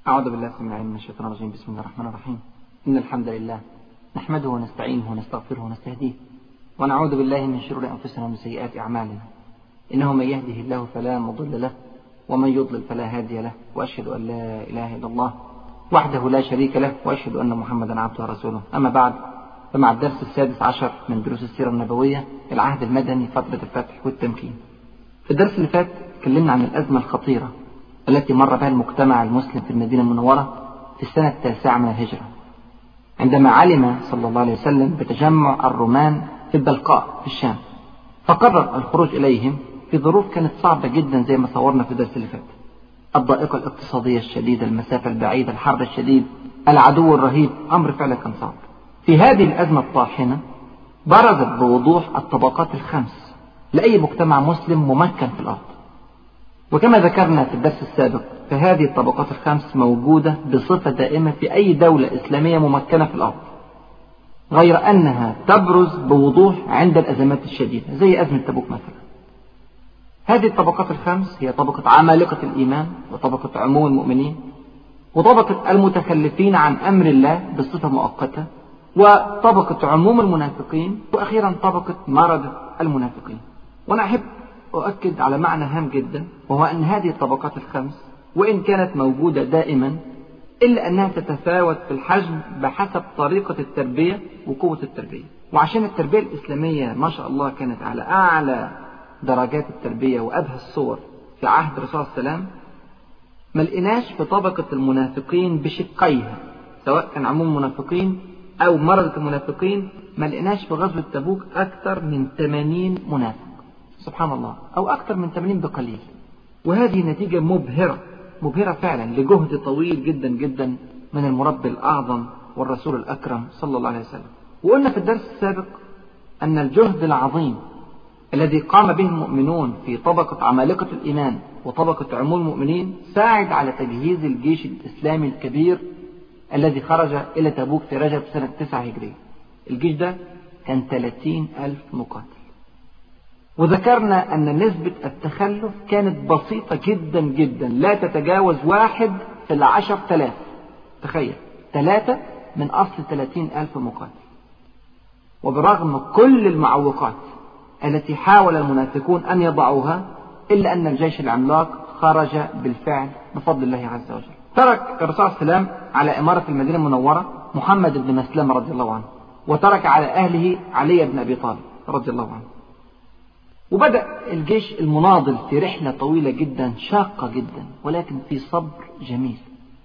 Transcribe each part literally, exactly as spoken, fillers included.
أعوذ بالله السميع العليم من الشيطان الرجيم. بسم الله الرحمن الرحيم. إن الحمد لله نحمده ونستعينه ونستغفره ونستهديه ونعوذ بالله من شرور أنفسنا ومن سيئات أعمالنا. إنه من يهده الله فلا مضل له ومن يضلل فلا هادي له، وأشهد أن لا إله إلا الله وحده لا شريك له، وأشهد أن محمدا عبده ورسوله. أما بعد، فمع الدرس السادس عشر من دروس السيرة النبوية، العهد المدني، فترة الفتح والتمكين. في الدرس اللي فات تكلمنا عن الأزمة الخطيرة التي مر بها المجتمع المسلم في المدينة المنورة في السنة التاسعة من الهجرة، عندما علم صلى الله عليه وسلم بتجمع الرومان في البلقاء في الشام، فقرر الخروج إليهم في ظروف كانت صعبة جدا زي ما صورنا في الدرس اللي فات: الضائقة الاقتصادية الشديدة، المسافة البعيدة، الحرب الشديد، العدو الرهيب. أمر فعلا كان صعب. في هذه الأزمة الطاحنة برزت بوضوح الطبقات الخمس لأي مجتمع مسلم ممكن في الأرض. وكما ذكرنا في الدرس السابق، فهذه الطبقات الخمس موجودة بصفة دائمة في أي دولة إسلامية ممكنة في الأرض، غير أنها تبرز بوضوح عند الأزمات الشديدة زي أزمة تبوك مثلا. هذه الطبقات الخمس هي طبقة عمالقة الإيمان، وطبقة عموم المؤمنين، وطبقة المتخلفين عن أمر الله بصفة مؤقتة، وطبقة عموم المنافقين، وأخيرا طبقة مرض المنافقين. وأنا أحب أؤكد على معنى هام جدا، وهو أن هذه الطبقات الخمس وإن كانت موجودة دائما، إلا أنها تتفاوت في الحجم بحسب طريقة التربية وقوة التربية. وعشان التربية الإسلامية ما شاء الله كانت على أعلى درجات التربية وأبهى الصور في عهد الرسول صلى الله عليه وسلم، ما لقيناش في طبقة المنافقين بشقيها، سواء كان عموم المنافقين أو مرضة المنافقين، ما لقيناش في غزوة تبوك أكثر من ثمانين منافق، سبحان الله، أو أكثر من ثمانين بقليل. وهذه نتيجة مبهرة مبهرة فعلا لجهد طويل جدا جدا من المربي الأعظم والرسول الأكرم صلى الله عليه وسلم. وقلنا في الدرس السابق أن الجهد العظيم الذي قام به المؤمنون في طبقة عمالقة الإيمان وطبقة عموم المؤمنين ساعد على تجهيز الجيش الإسلامي الكبير الذي خرج إلى تبوك في رجب سنة تسعة هجرية. الجيش ده كان ثلاثين ألف مقاتل. وذكرنا أن نسبة التخلف كانت بسيطة جدا جدا، لا تتجاوز واحد في العشر تلاف. تخيل، ثلاثة من أصل ثلاثين ألف مقاتل. وبرغم كل المعوقات التي حاول المنافقون أن يضعوها، إلا أن الجيش العملاق خرج بالفعل بفضل الله عز وجل. ترك الرسول صلى الله عليه وسلم على إمارة المدينة المنورة محمد بن مسلمة رضي الله عنه، وترك على أهله علي بن أبي طالب رضي الله عنه. وبدأ الجيش المناضل في رحلة طويلة جدا شاقة جدا، ولكن في صبر جميل.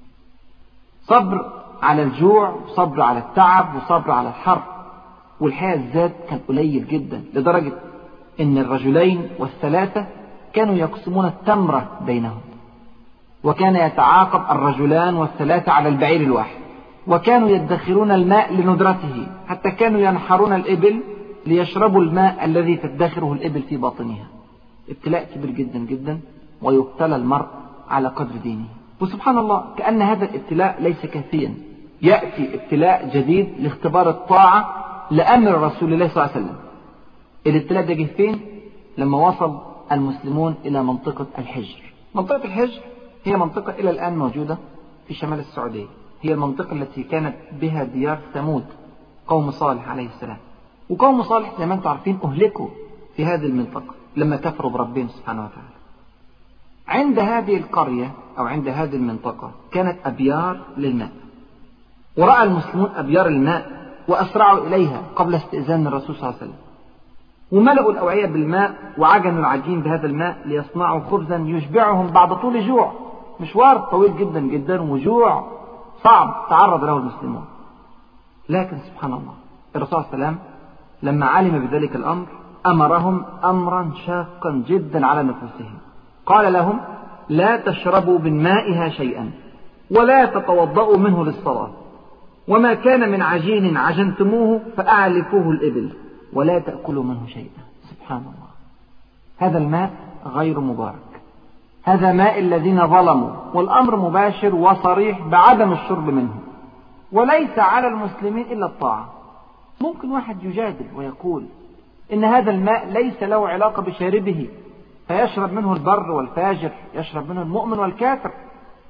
صبر على الجوع، وصبر على التعب، وصبر على الحر. والحقيقة الزاد كان قليل جدا، لدرجة ان الرجلين والثلاثة كانوا يقسمون التمرة بينهم، وكان يتعاقب الرجلان والثلاثة على البعير الواحد، وكانوا يدخرون الماء لندرته، حتى كانوا ينحرون الإبل ليشربوا الماء الذي تدخره الإبل في باطنها. ابتلاء كبير جدا جدا، ويبتلى المرء على قدر دينه. وسبحان الله، كأن هذا الابتلاء ليس كافيا، يأتي ابتلاء جديد لاختبار الطاعة لأمر رسول الله صلى الله عليه وسلم. الابتلاء ده جه فين؟ لما وصل المسلمون إلى منطقة الحجر. منطقة الحجر هي منطقة إلى الآن موجودة في شمال السعودية، هي المنطقة التي كانت بها ديار ثمود قوم صالح عليه السلام. وقوم صالح زي ما انتم عارفين أهلكوا في هذه المنطقة لما كفروا بربهم سبحانه وتعالى. عند هذه القرية أو عند هذه المنطقة كانت أبيار للماء، ورأى المسلمون أبيار الماء وأسرعوا إليها قبل استئذان الرسول صلى الله عليه وسلم، وملأوا الأوعية بالماء وعجنوا العجين بهذا الماء ليصنعوا خبزا يشبعهم بعد طول جوع. مشوار طويل جدا جدا وجوع صعب تعرض له المسلمون. لكن سبحان الله، الرسول صلى الله عليه وسلم لما علم بذلك الأمر أمرهم أمرا شاقا جدا على نفوسهم. قال لهم: لا تشربوا من مائها شيئا، ولا تتوضؤوا منه للصلاة، وما كان من عجين عجنتموه فأعلفوه الإبل، ولا تأكلوا منه شيئا. سبحان الله، هذا الماء غير مبارك، هذا ماء الذين ظلموا، والأمر مباشر وصريح بعدم الشرب منه. وليس على المسلمين إلا الطاعة. ممكن واحد يجادل ويقول إن هذا الماء ليس له علاقة بشاربه، فيشرب منه البر والفاجر، يشرب منه المؤمن والكافر.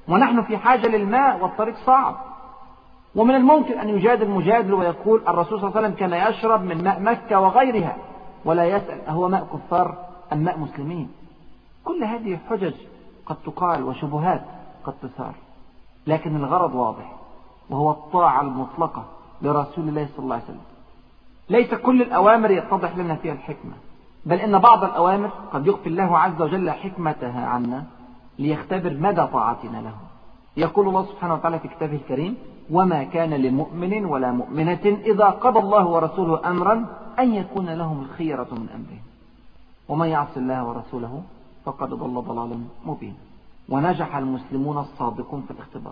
ونحن في حاجة للماء والطريق صعب. ومن الممكن أن يجادل مجادل ويقول الرسول صلى الله عليه وسلم كان يشرب من ماء مكة وغيرها، ولا يسأل أهو ماء كفار أم ماء مسلمين. كل هذه حجج قد تقال وشبهات قد تثار، لكن الغرض واضح، وهو الطاعة المطلقة لرسول الله صلى الله عليه وسلم. ليس كل الأوامر يتضح لنا فيها الحكمة، بل إن بعض الأوامر قد يخفي الله عز وجل حكمتها عنا ليختبر مدى طاعتنا له. يقول الله سبحانه وتعالى في كتابه الكريم: وما كان لمؤمن ولا مؤمنة إذا قضى الله ورسوله أمرا أن يكون لهم الخيرة من أمرهم ومن يعص الله ورسوله فقد ضل ضلالا مبينا. ونجح المسلمون الصادقون في الاختبار،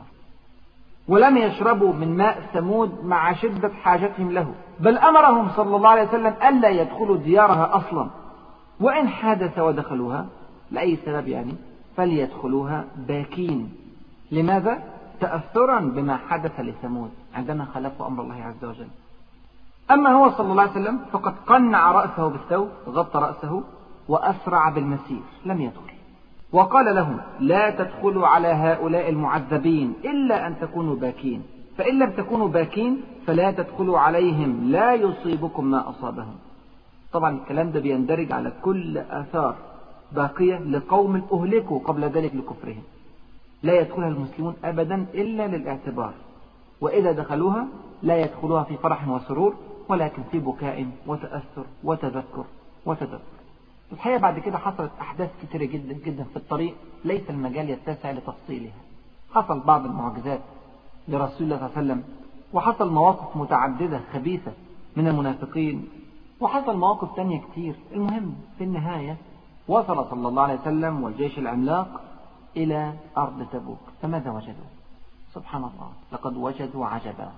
ولم يشربوا من ماء ثمود مع شدة حاجتهم له، بل أمرهم صلى الله عليه وسلم ألا يدخلوا ديارها أصلا، وإن حدث ودخلوها لأي سبب يعني فليدخلوها باكين. لماذا؟ تأثرا بما حدث لثمود عندما خالفوا أمر الله عز وجل. أما هو صلى الله عليه وسلم فقد قنع رأسه بالثوب، غطى رأسه وأسرع بالمسير، لم يدخل، وقال لهم: لا تدخلوا على هؤلاء المعذبين إلا أن تكونوا باكين، فإن لم تكونوا باكين فلا تدخلوا عليهم لا يصيبكم ما أصابهم. طبعا الكلام ده بيندرج على كل آثار باقية لقوم أهلكوا قبل ذلك لكفرهم، لا يدخلها المسلمون أبدا إلا للاعتبار، وإذا دخلوها لا يدخلوها في فرح وسرور، ولكن في بكاء وتأثر وتذكر وتدبر. الحقيقة بعد كده حصلت أحداث كثيرة جدا جدا في الطريق ليس المجال يتسع لتفصيلها. حصل بعض المعجزات لرسول الله صلى الله عليه وسلم، وحصل مواقف متعددة خبيثة من المنافقين، وحصل مواقف تانية كتير. المهم في النهاية وصل صلى الله عليه وسلم والجيش العملاق إلى أرض تبوك، فماذا وجدوا؟ سبحان الله، لقد وجدوا عجبا.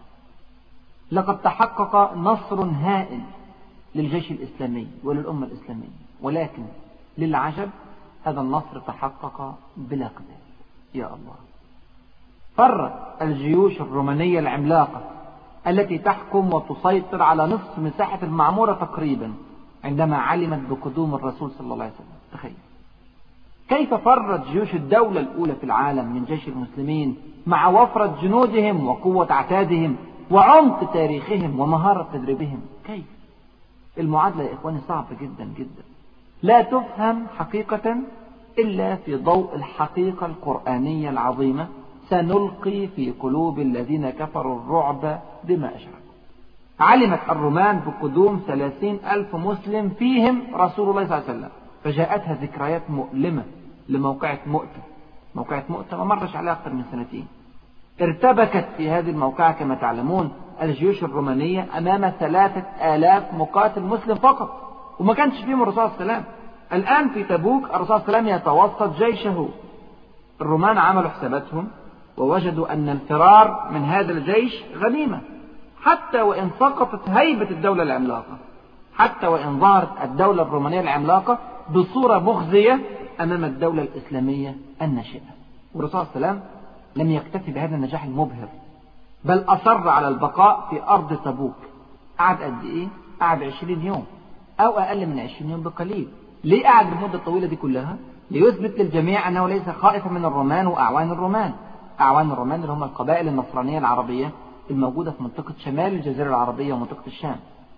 لقد تحقق نصر هائل للجيش الإسلامي وللأمة الإسلامية، ولكن للعجب هذا النصر تحقق بلا قتال. يا الله، فرت الجيوش الرومانية العملاقة التي تحكم وتسيطر على نصف مساحة المعمورة تقريبا عندما علمت بقدوم الرسول صلى الله عليه وسلم. تخيل كيف فرت جيوش الدولة الأولى في العالم من جيش المسلمين مع وفرة جنودهم وقوة عتادهم وعمق تاريخهم ومهارة تدريبهم. كيف؟ المعادلة يا إخواني صعبة جدا جدا، لا تفهم حقيقة إلا في ضوء الحقيقة القرآنية العظيمة: سنلقي في قلوب الذين كفروا الرعب بما أشركوا. علمت الرومان بقدوم ثلاثين ألف مسلم فيهم رسول الله صلى الله عليه وسلم، فجاءتها ذكريات مؤلمة لموقعة مؤتة. موقعة مؤتة ما مرش عليها أكثر من سنتين. ارتبكت في هذه الموقعة كما تعلمون الجيوش الرومانية أمام ثلاثة آلاف مقاتل مسلم فقط، وما كانش فيهم الرسول صلى الله عليه وسلم. الآن في تبوك الرسول صلى الله عليه وسلم يتوسط جيشه. الرومان عملوا حساباتهم ووجدوا أن الفرار من هذا الجيش غنيمة، حتى وإن سقطت هيبة الدولة العملاقة، حتى وإن ظهرت الدولة الرومانية العملاقة بصورة مخزية أمام الدولة الإسلامية الناشئة. والرسول صلى الله عليه وسلم لم يكتفي بهذا النجاح المبهر، بل أصر على البقاء في أرض تبوك. قعد قد إيه؟ قعد عشرين يوم أو أقل من عشرين يوم بقليل. ليه قعد المدة الطويلة دي كلها؟ ليثبت للجميع أنه ليس خائفا من الرومان وأعوان الرومان. أعوان الرومان اللي هم القبائل النصرانية العربية الموجودة في منطقة شمال الجزيرة العربية ومنطقة الشام،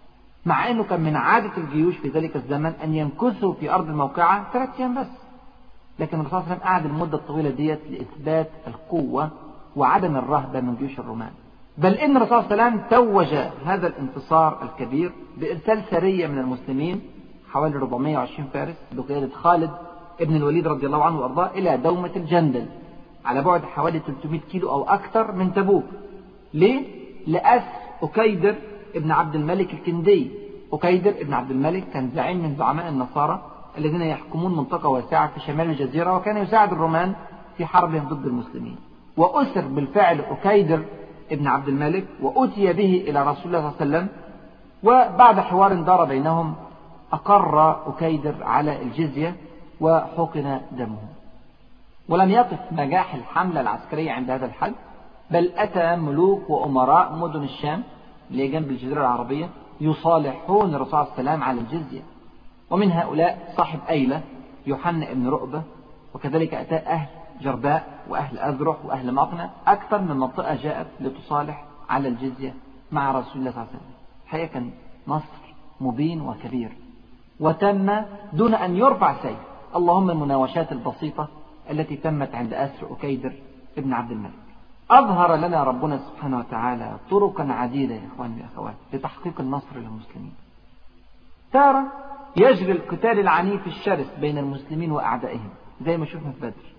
مع أنه كان من عادة الجيوش في ذلك الزمن أن يمكثوا في أرض الموقعة ثلاث أيام بس، لكن الرسول صلى الله عليه وسلم قعد المدة الطويلة ديت لإثبات القوة وعدم الرهبة من جيوش الرومان. بل إن الرسول صلى الله عليه وسلم توج هذا الانتصار الكبير بإرسال سرية من المسلمين حوالي أربعمائة وعشرين فارس بقيادة خالد ابن الوليد رضي الله عنه وأرضاه إلى دومة الجندل على بعد حوالي ثلاثمائة كيلو أو أكثر من تبوك. ليه؟ لأسر أكيدر ابن عبد الملك الكندي. أكيدر ابن عبد الملك كان زعيم من زعماء النصارى الذين يحكمون منطقة واسعة في شمال الجزيرة، وكان يساعد الرومان في حربهم ضد المسلمين. وأسر بالفعل أكيدر ابن عبد الملك وأتي به إلى رسول الله صلى الله عليه وسلم، وبعد حوار دار بينهم أقر أكيدر على الجزية وحقن دمه. ولم يقف نجاح الحملة العسكرية عند هذا الحد، بل أتى ملوك وأمراء مدن الشام اللي جنب الجزيرة العربية يصالحون الرسول صلى الله عليه وسلم على الجزية، ومن هؤلاء صاحب أيلة يوحنا ابن رؤبة، وكذلك أتى أهل جرباء وأهل أذرح وأهل مقنع أكثر من منطقة جاءت لتصالح على الجزية مع رسول الله صلى الله عليه وسلم. الحقيقة كان نصر مبين وكبير، وتم دون أن يرفع سيف. اللهم المناوشات البسيطة التي تمت عند أسر أكيدر ابن عبد الملك. أظهر لنا ربنا سبحانه وتعالى طرقا عديدة يا إخواني وأخواتي لتحقيق النصر للمسلمين. تارة يجري القتال العنيف الشرس بين المسلمين وأعدائهم زي ما شفنا في بدر،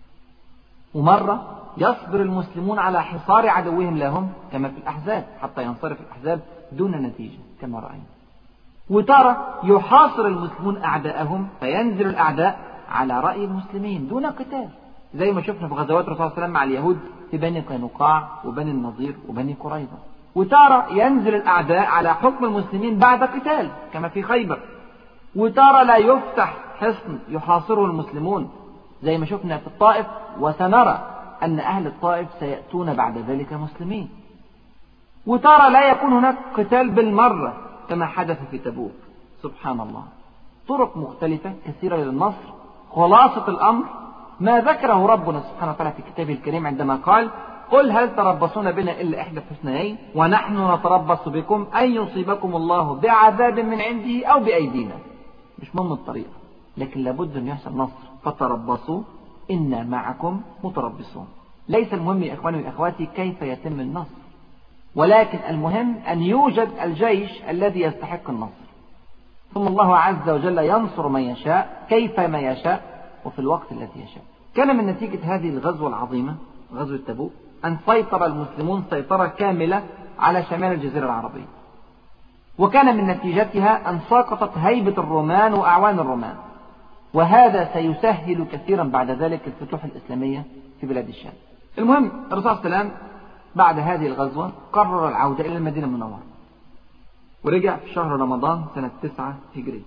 ومرة يصبر المسلمون على حصار عدوهم لهم كما في الأحزاب حتى ينصرف الأحزاب دون نتيجة كما رأينا. وترى يحاصر المسلمون أعداءهم فينزل الأعداء على رأي المسلمين دون قتال زي ما شفنا في غزوات الرسول صلى الله عليه وسلم مع اليهود في بني قينقاع وبني النضير وبني قريظة. وترى ينزل الأعداء على حكم المسلمين بعد قتال كما في خيبر. وترى لا يفتح حصن يحاصره المسلمون زي ما شفنا في الطائف، وسنرى أن أهل الطائف سيأتون بعد ذلك مسلمين. وترى لا يكون هناك قتال بالمرة كما حدث في تبوك. سبحان الله، طرق مختلفة كثيرة للنصر. خلاصة الأمر ما ذكره ربنا سبحانه وتعالى في كتابه الكريم عندما قال: قل هل تربصون بنا إلا إحدى الحسنيين ونحن نتربص بكم أن يصيبكم الله بعذاب من عنده أو بأيدينا. مش مهم الطريقة، لكن لابد أن يحصل نصر. فتربصوا إنا معكم متربصون. ليس المهم يا إخواني وأخواتي كيف يتم النصر، ولكن المهم أن يوجد الجيش الذي يستحق النصر. ثم الله عز وجل ينصر من يشاء كيف ما يشاء وفي الوقت الذي يشاء. كان من نتيجة هذه الغزوة العظيمة غزوة تبوك أن سيطر المسلمون سيطرة كاملة على شمال الجزيرة العربية، وكان من نتيجتها أن سقطت هيبة الرومان وأعوان الرومان، وهذا سيسهل كثيرا بعد ذلك الفتوح الإسلامية في بلاد الشام. المهم الرسول صلى الله عليه وسلم بعد هذه الغزوة قرر العودة إلى المدينة المنورة، ورجع في شهر رمضان سنة تسعة هجري.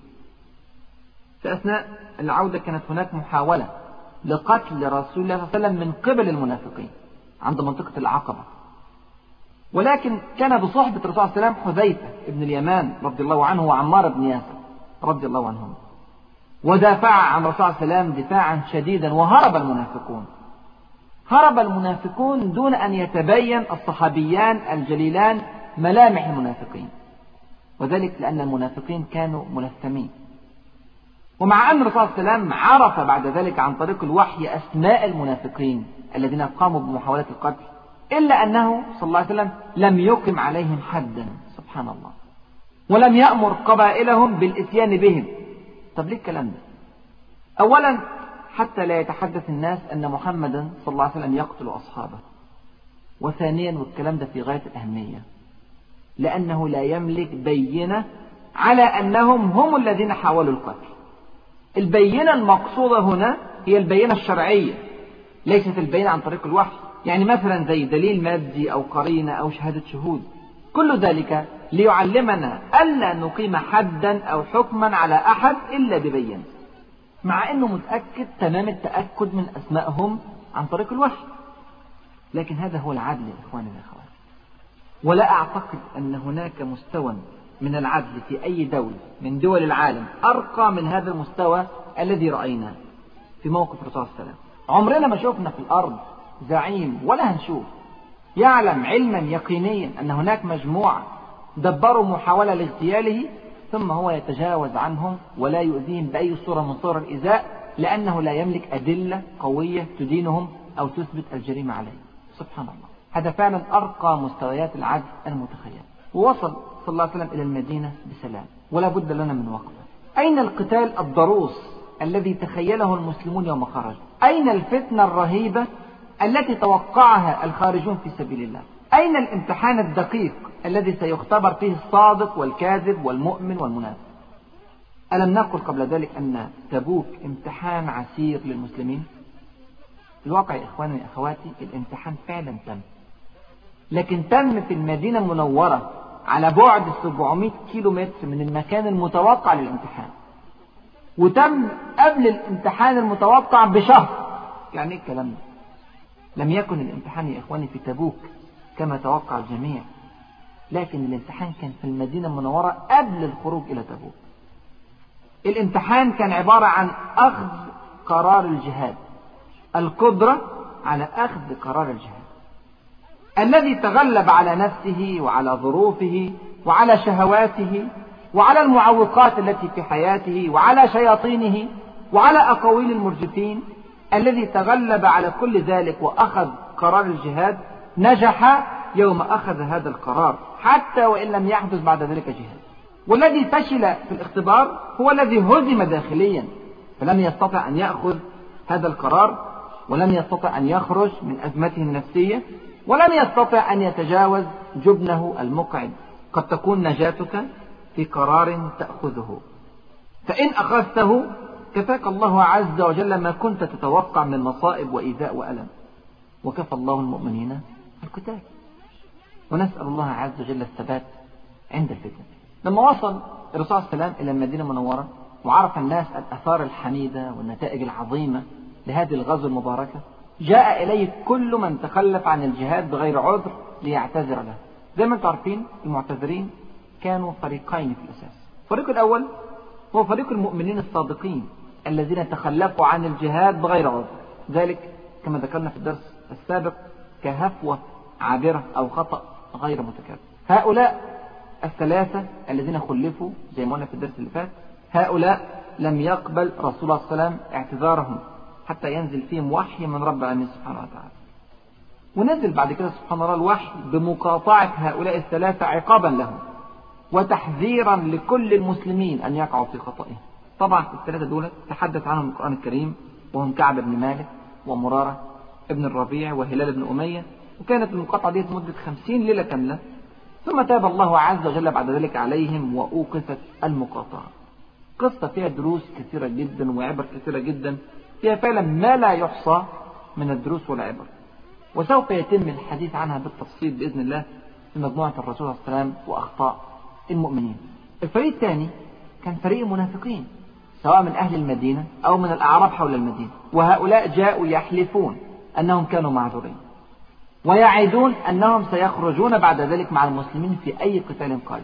في أثناء العودة كانت هناك محاولة لقتل رسول الله صلى الله عليه وسلم من قبل المنافقين عند منطقة العقبة، ولكن كان بصحبة الرسول صلى الله عليه وسلم حذيفة ابن اليمان رضي الله عنه وعمار بن ياسر رضي الله عنهم، ودافع عن الرسول صلى الله عليه وسلم دفاعا شديدا، وهرب المنافقون. هرب المنافقون دون أن يتبين الصحابيان الجليلان ملامح المنافقين، وذلك لأن المنافقين كانوا ملثمين. ومع أن الرسول صلى الله عليه وسلم عرف بعد ذلك عن طريق الوحي أسماء المنافقين الذين قاموا بمحاولة القتل، إلا أنه صلى الله عليه وسلم لم يقم عليهم حدا سبحان الله، ولم يأمر قبائلهم بالإتيان بهم. طب ليه الكلام ده؟ أولا حتى لا يتحدث الناس أن محمدا صلى الله عليه وسلم يقتل أصحابه، وثانيا والكلام ده في غاية الأهمية لأنه لا يملك بينة على أنهم هم الذين حاولوا القتل. البينة المقصودة هنا هي البينة الشرعية، ليست البينة عن طريق الوحي، يعني مثلا زي دليل مادي أو قرينة أو شهادة شهود. كل ذلك ليعلمنا ألا نقيم حدا أو حكما على أحد إلا ببينة، مع أنه متأكد تمام التأكد من أسمائهم عن طريق الوحي. لكن هذا هو العدل يا إخواني والأخوات، ولا أعتقد أن هناك مستوى من العدل في أي دولة من دول العالم أرقى من هذا المستوى الذي رأيناه في موقف الرسول صلى الله عليه وسلم. عمرنا ما شفنا في الأرض زعيم ولا هنشوف يعلم علما يقينيا أن هناك مجموعة دبروا محاولة لاغتياله ثم هو يتجاوز عنهم ولا يؤذيهم بأي صورة من صور الإيذاء، لأنه لا يملك أدلة قوية تدينهم أو تثبت الجريمة عليه. سبحان الله، هذا فعلا أرقى مستويات العدل المتخيل. ووصل صلى الله عليه وسلم إلى المدينة بسلام، ولا بد لنا من وقفه. أين القتال الضروس الذي تخيله المسلمون يوم خرج؟ أين الفتنة الرهيبة التي توقعها الخارجون في سبيل الله؟ أين الامتحان الدقيق الذي سيختبر فيه الصادق والكاذب والمؤمن والمنافق؟ ألم نقل قبل ذلك أن تبوك امتحان عسير للمسلمين؟ الواقع يا إخواني وأخواتي الامتحان فعلا تم، لكن تم في المدينة المنورة على بعد سبعمائة كيلو متر من المكان المتوقع للامتحان، وتم قبل الامتحان المتوقع بشهر. يعني ايه الكلام ده؟ لم يكن الامتحان يا إخواني في تبوك كما توقع الجميع، لكن الامتحان كان في المدينة المنورة قبل الخروج إلى تبوك. الامتحان كان عبارة عن أخذ قرار الجهاد، القدرة على أخذ قرار الجهاد، الذي تغلب على نفسه وعلى ظروفه وعلى شهواته وعلى المعوقات التي في حياته وعلى شياطينه وعلى أقاويل المرجفين، الذي تغلب على كل ذلك وأخذ قرار الجهاد، نجح يوم أخذ هذا القرار حتى وإن لم يحدث بعد ذلك جهاد. والذي فشل في الاختبار هو الذي هزم داخليا فلم يستطع أن يأخذ هذا القرار، ولم يستطع أن يخرج من أزمته النفسية، ولم يستطع أن يتجاوز جبنه المقعد. قد تكون نجاتك في قرار تأخذه، فإن أخذته كفاك الله عز وجل ما كنت تتوقع من مصائب وإيذاء وألم، وكفى الله المؤمنين القتال. ونسأل الله عز وجل الثبات عند الفتن. لما وصل الرسول صلى الله عليه وسلم إلى المدينة المنورة وعرف الناس الآثار الحميدة والنتائج العظيمة لهذه الغزوة المباركة، جاء إليه كل من تخلف عن الجهاد بغير عذر ليعتذر له. زي ما انتم عارفين المعتذرين كانوا فريقين في الأساس. الفريق الأول هو فريق المؤمنين الصادقين الذين تخلفوا عن الجهاد بغير عذر، ذلك كما ذكرنا في الدرس السابق كهفوة عابرة أو خطأ غير متكرر. هؤلاء الثلاثة الذين خلفوا زي ما قلنا في الدرس اللي فات، هؤلاء لم يقبل رسول الله صلى الله عليه وسلم اعتذارهم حتى ينزل فيهم وحي من رب العالمين سبحانه وتعالى. ونزل بعد كده سبحان الله الوحي بمقاطعة هؤلاء الثلاثة عقابا لهم وتحذيرا لكل المسلمين أن يقعوا في خطئهم. طبعا الثلاثة دول تحدث عنهم القرآن الكريم، وهم كعب بن مالك ومرارة ابن الربيع وهلال بن أمية، وكانت المقاطعة دي مدة خمسين ليلة كاملة، ثم تاب الله عز وجل بعد ذلك عليهم وأوقفت المقاطعة. قصة فيها دروس كثيرة جدا وعبر كثيرة جدا، فيها فعلا ما لا يحصى من الدروس والعبر، وسوف يتم الحديث عنها بالتفصيل بإذن الله في مجموعة الرسول صلى الله عليه وسلم وأخطاء المؤمنين. الفريق الثاني كان فريق المنافقين سواء من أهل المدينة أو من الأعراب حول المدينة، وهؤلاء جاءوا يحلفون أنهم كانوا معذورين ويعدون أنهم سيخرجون بعد ذلك مع المسلمين في أي قتال قادم.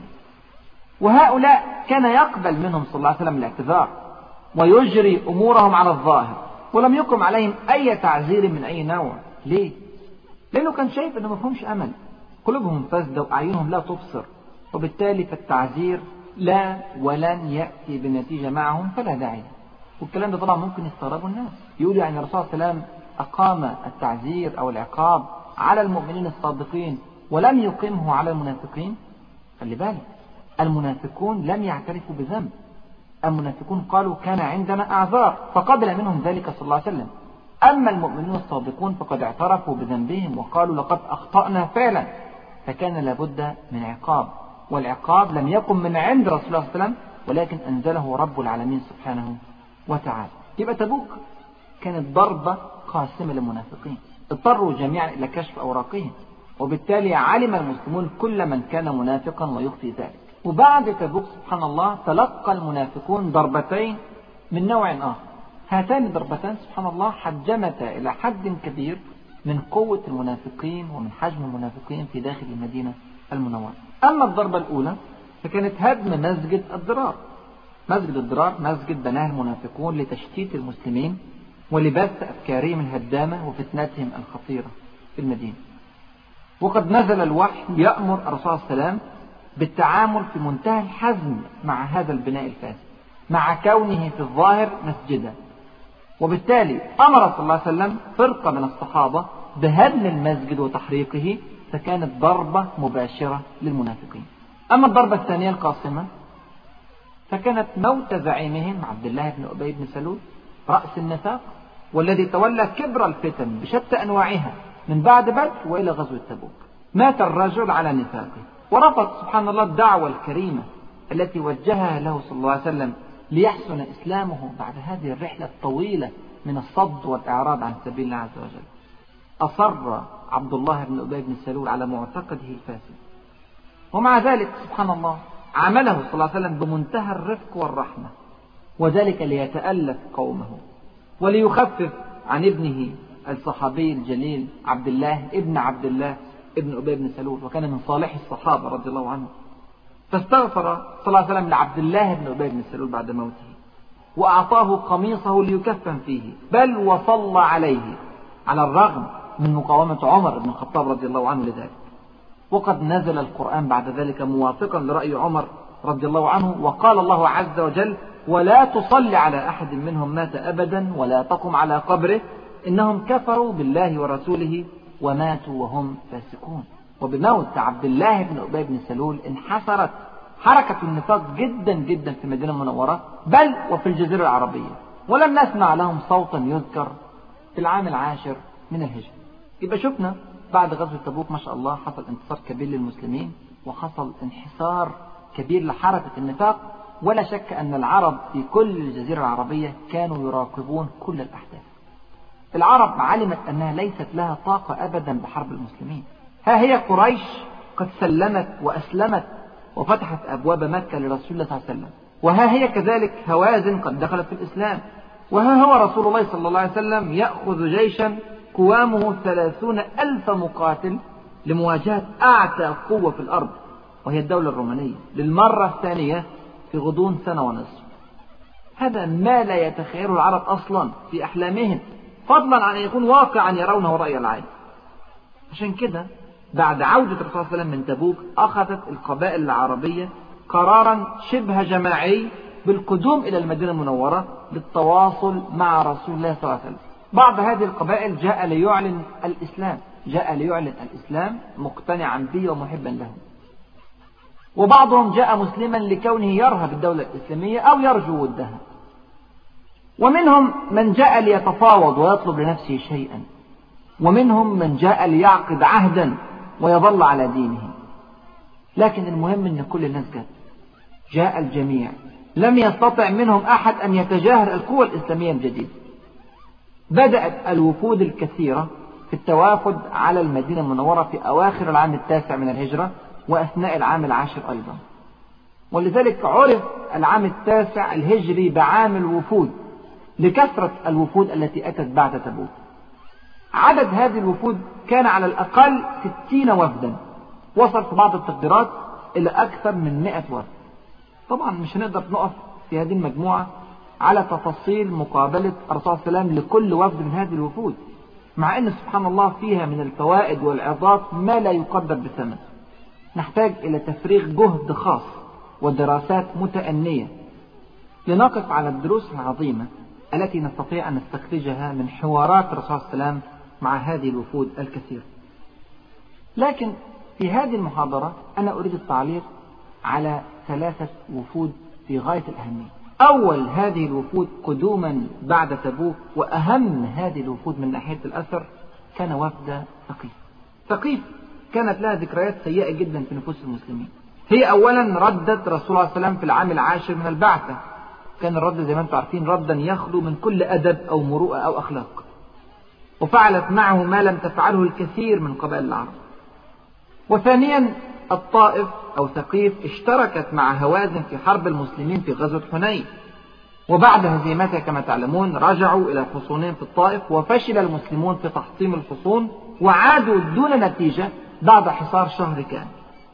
وهؤلاء كان يقبل منهم صلى الله عليه وسلم الاعتذار ويجري أمورهم على الظاهر، ولم يقم عليهم أي تعذير من أي نوع. ليه؟ لأنه كان شايف أنه مفهومش أمل، قلوبهم فاسدة وأعينهم لا تبصر، وبالتالي فالتعذير لا ولن يأتي بنتيجة معهم فلا داعي. والكلام ده طبعا ممكن يستغربوا الناس، يقولوا يعني الرسول صلى الله عليه وسلم أقام التعذير أو العقاب على المؤمنين الصادقين ولم يقيمه على المنافقين. خلي بالك، المنافقون لم يعترفوا بذنب، المنافقون قالوا كان عندنا أعذار فقبل منهم ذلك صلى الله عليه وسلم. أما المؤمنون الصادقون فقد اعترفوا بذنبهم وقالوا لقد أخطأنا فعلا، فكان لابد من عقاب، والعقاب لم يكن من عند رسول الله صلى الله عليه وسلم ولكن أنزله رب العالمين سبحانه وتعالى. يبقى تبوك كانت ضربة قاسمة للمنافقين، اضطروا جميعا إلى كشف أوراقهم، وبالتالي علم المسلمون كل من كان منافقا ويخفي ذلك. وبعد تبوك سبحان الله تلقى المنافقون ضربتين من نوع آخر، هاتان الضربتان سبحان الله حجمتا إلى حد كبير من قوة المنافقين ومن حجم المنافقين في داخل المدينة المنورة. أما الضربة الأولى فكانت هدم مسجد الضرار. مسجد الضرار مسجد بناه المنافقون لتشتيت المسلمين ولبث أفكارهم الهدامة وفتنتهم الخطيرة في المدينة. وقد نزل الوحي يأمر الرسول صلى الله عليه وسلم بالتعامل في منتهى الحزم مع هذا البناء الفاسد مع كونه في الظاهر مسجدا، وبالتالي أمر صلى الله عليه وسلم فرقة من الصحابة بهدم المسجد وتحريقه، فكانت ضربة مباشرة للمنافقين. أما الضربة الثانية القاصمة فكانت موت زعيمهم عبد الله بن أبي بن سلول رأس النفاق، والذي تولى كبر الفتن بشتى أنواعها من بعد بدر وإلى غزوة تبوك. مات الرجل على نفاقه ورفض سبحان الله الدعوة الكريمة التي وجهها له صلى الله عليه وسلم ليحسن إسلامه بعد هذه الرحلة الطويلة من الصد والإعراض عن سبيل الله عز وجل. أصر عبد الله بن أبي بن سلول على معتقده الفاسد، ومع ذلك سبحان الله عمله صلى الله عليه وسلم بمنتهى الرفق والرحمة، وذلك ليتألف قومه وليخفف عن ابنه الصحابي الجليل عبد الله ابن عبد الله ابن أبي بن سلول، وكان من صالح الصحابة رضي الله عنه. فاستغفر صلى الله عليه وسلم لعبد الله بن أبي بن سلول بعد موته، وأعطاه قميصه ليكفن فيه، بل وصلى عليه على الرغم من مقاومة عمر بن الخطاب رضي الله عنه لذلك. وقد نزل القرآن بعد ذلك موافقا لرأي عمر رضي الله عنه، وقال الله عز وجل: ولا تصل على أحد منهم مات أبدا ولا تقم على قبره إنهم كفروا بالله ورسوله وماتوا وهم فاسقون. وبموت عبد الله بن أبي بن سلول انحسرت حركة النفاق جدا جدا في المدينة المنورة، بل وفي الجزيرة العربية، ولم نسمع لهم صوتا يذكر في العام العاشر من الهجرة. يبقى شفنا بعد غزوة تبوك ما شاء الله حصل انتصار كبير للمسلمين، وحصل انحسار كبير لحركة النفاق. ولا شك أن العرب في كل الجزيرة العربية كانوا يراقبون كل الأحداث. العرب علمت أنها ليست لها طاقة أبدا بحرب المسلمين. ها هي قريش قد سلمت وأسلمت وفتحت أبواب مكة لرسول الله صلى الله عليه وسلم، وها هي كذلك هوازن قد دخلت في الإسلام، وها هو رسول الله صلى الله عليه وسلم يأخذ جيشا قوامه ثلاثون ألف مقاتل لمواجهة أعتى قوة في الأرض وهي الدولة الرومانية للمرة الثانية في غضون سنة ونصف. هذا ما لا يتخيله العرب أصلا في أحلامهم، فضلا عن أن يكون واقعا يرونه رأي العين. عشان كده بعد عودة الرسول صلى الله عليه وسلم من تبوك أخذت القبائل العربية قرارا شبه جماعي بالقدوم إلى المدينة المنورة للتواصل مع رسول الله صلى الله عليه وسلم. بعض هذه القبائل جاء ليعلن الإسلام، جاء ليعلن الإسلام مقتنعا به ومحبا له، وبعضهم جاء مسلما لكونه يرهب الدولة الإسلامية أو يرجو ودها، ومنهم من جاء ليتفاوض ويطلب لنفسه شيئا، ومنهم من جاء ليعقد عهدا ويظل على دينه. لكن المهم أن كل الناس جاء جاء الجميع، لم يستطع منهم أحد أن يتجاهل القوة الإسلامية الجديدة. بدأت الوفود الكثيرة في التوافد على المدينة المنورة في أواخر العام التاسع من الهجرة وأثناء العام العاشر أيضا، ولذلك عرف العام التاسع الهجري بعام الوفود لكثرة الوفود التي أتت بعد تبوك. عدد هذه الوفود كان على الأقل ستين وفدا، وصل في بعض التقديرات إلى أكثر من مئة وفد. طبعا مش هنقدر نقف في هذه المجموعة على تفاصيل مقابلة الرسول صلى الله عليه وسلم لكل وفد من هذه الوفود، مع أن سبحان الله فيها من الفوائد والعظات ما لا يقدر بثمن. نحتاج إلى تفريغ جهد خاص ودراسات متأنية لنقف على الدروس العظيمة التي نستطيع أن نستخرجها من حوارات الرسول صلى الله عليه وسلم مع هذه الوفود الكثيرة. لكن في هذه المحاضرة أنا أريد التعليق على ثلاثة وفود في غاية الأهمية. أول هذه الوفود قدوما بعد تبوك وأهم هذه الوفود من ناحية الأثر كان وفد ثقيف. ثقيف كانت لها ذكريات سيئة جدا في نفوس المسلمين. هي أولا ردت رسول الله صلى الله عليه وسلم في العام العاشر من البعثة، كان الرد زي ما انتم عارفين ردا يخلو من كل أدب أو مروءة أو أخلاق، وفعلت معه ما لم تفعله الكثير من قبائل العرب. وثانيا الطائف أو ثقيف اشتركت مع هوازن في حرب المسلمين في غزوة حنين، وبعد هزيمتها كما تعلمون رجعوا إلى حصونهم في الطائف، وفشل المسلمون في تحطيم الحصون وعادوا دون نتيجة بعد حصار شهر كامل.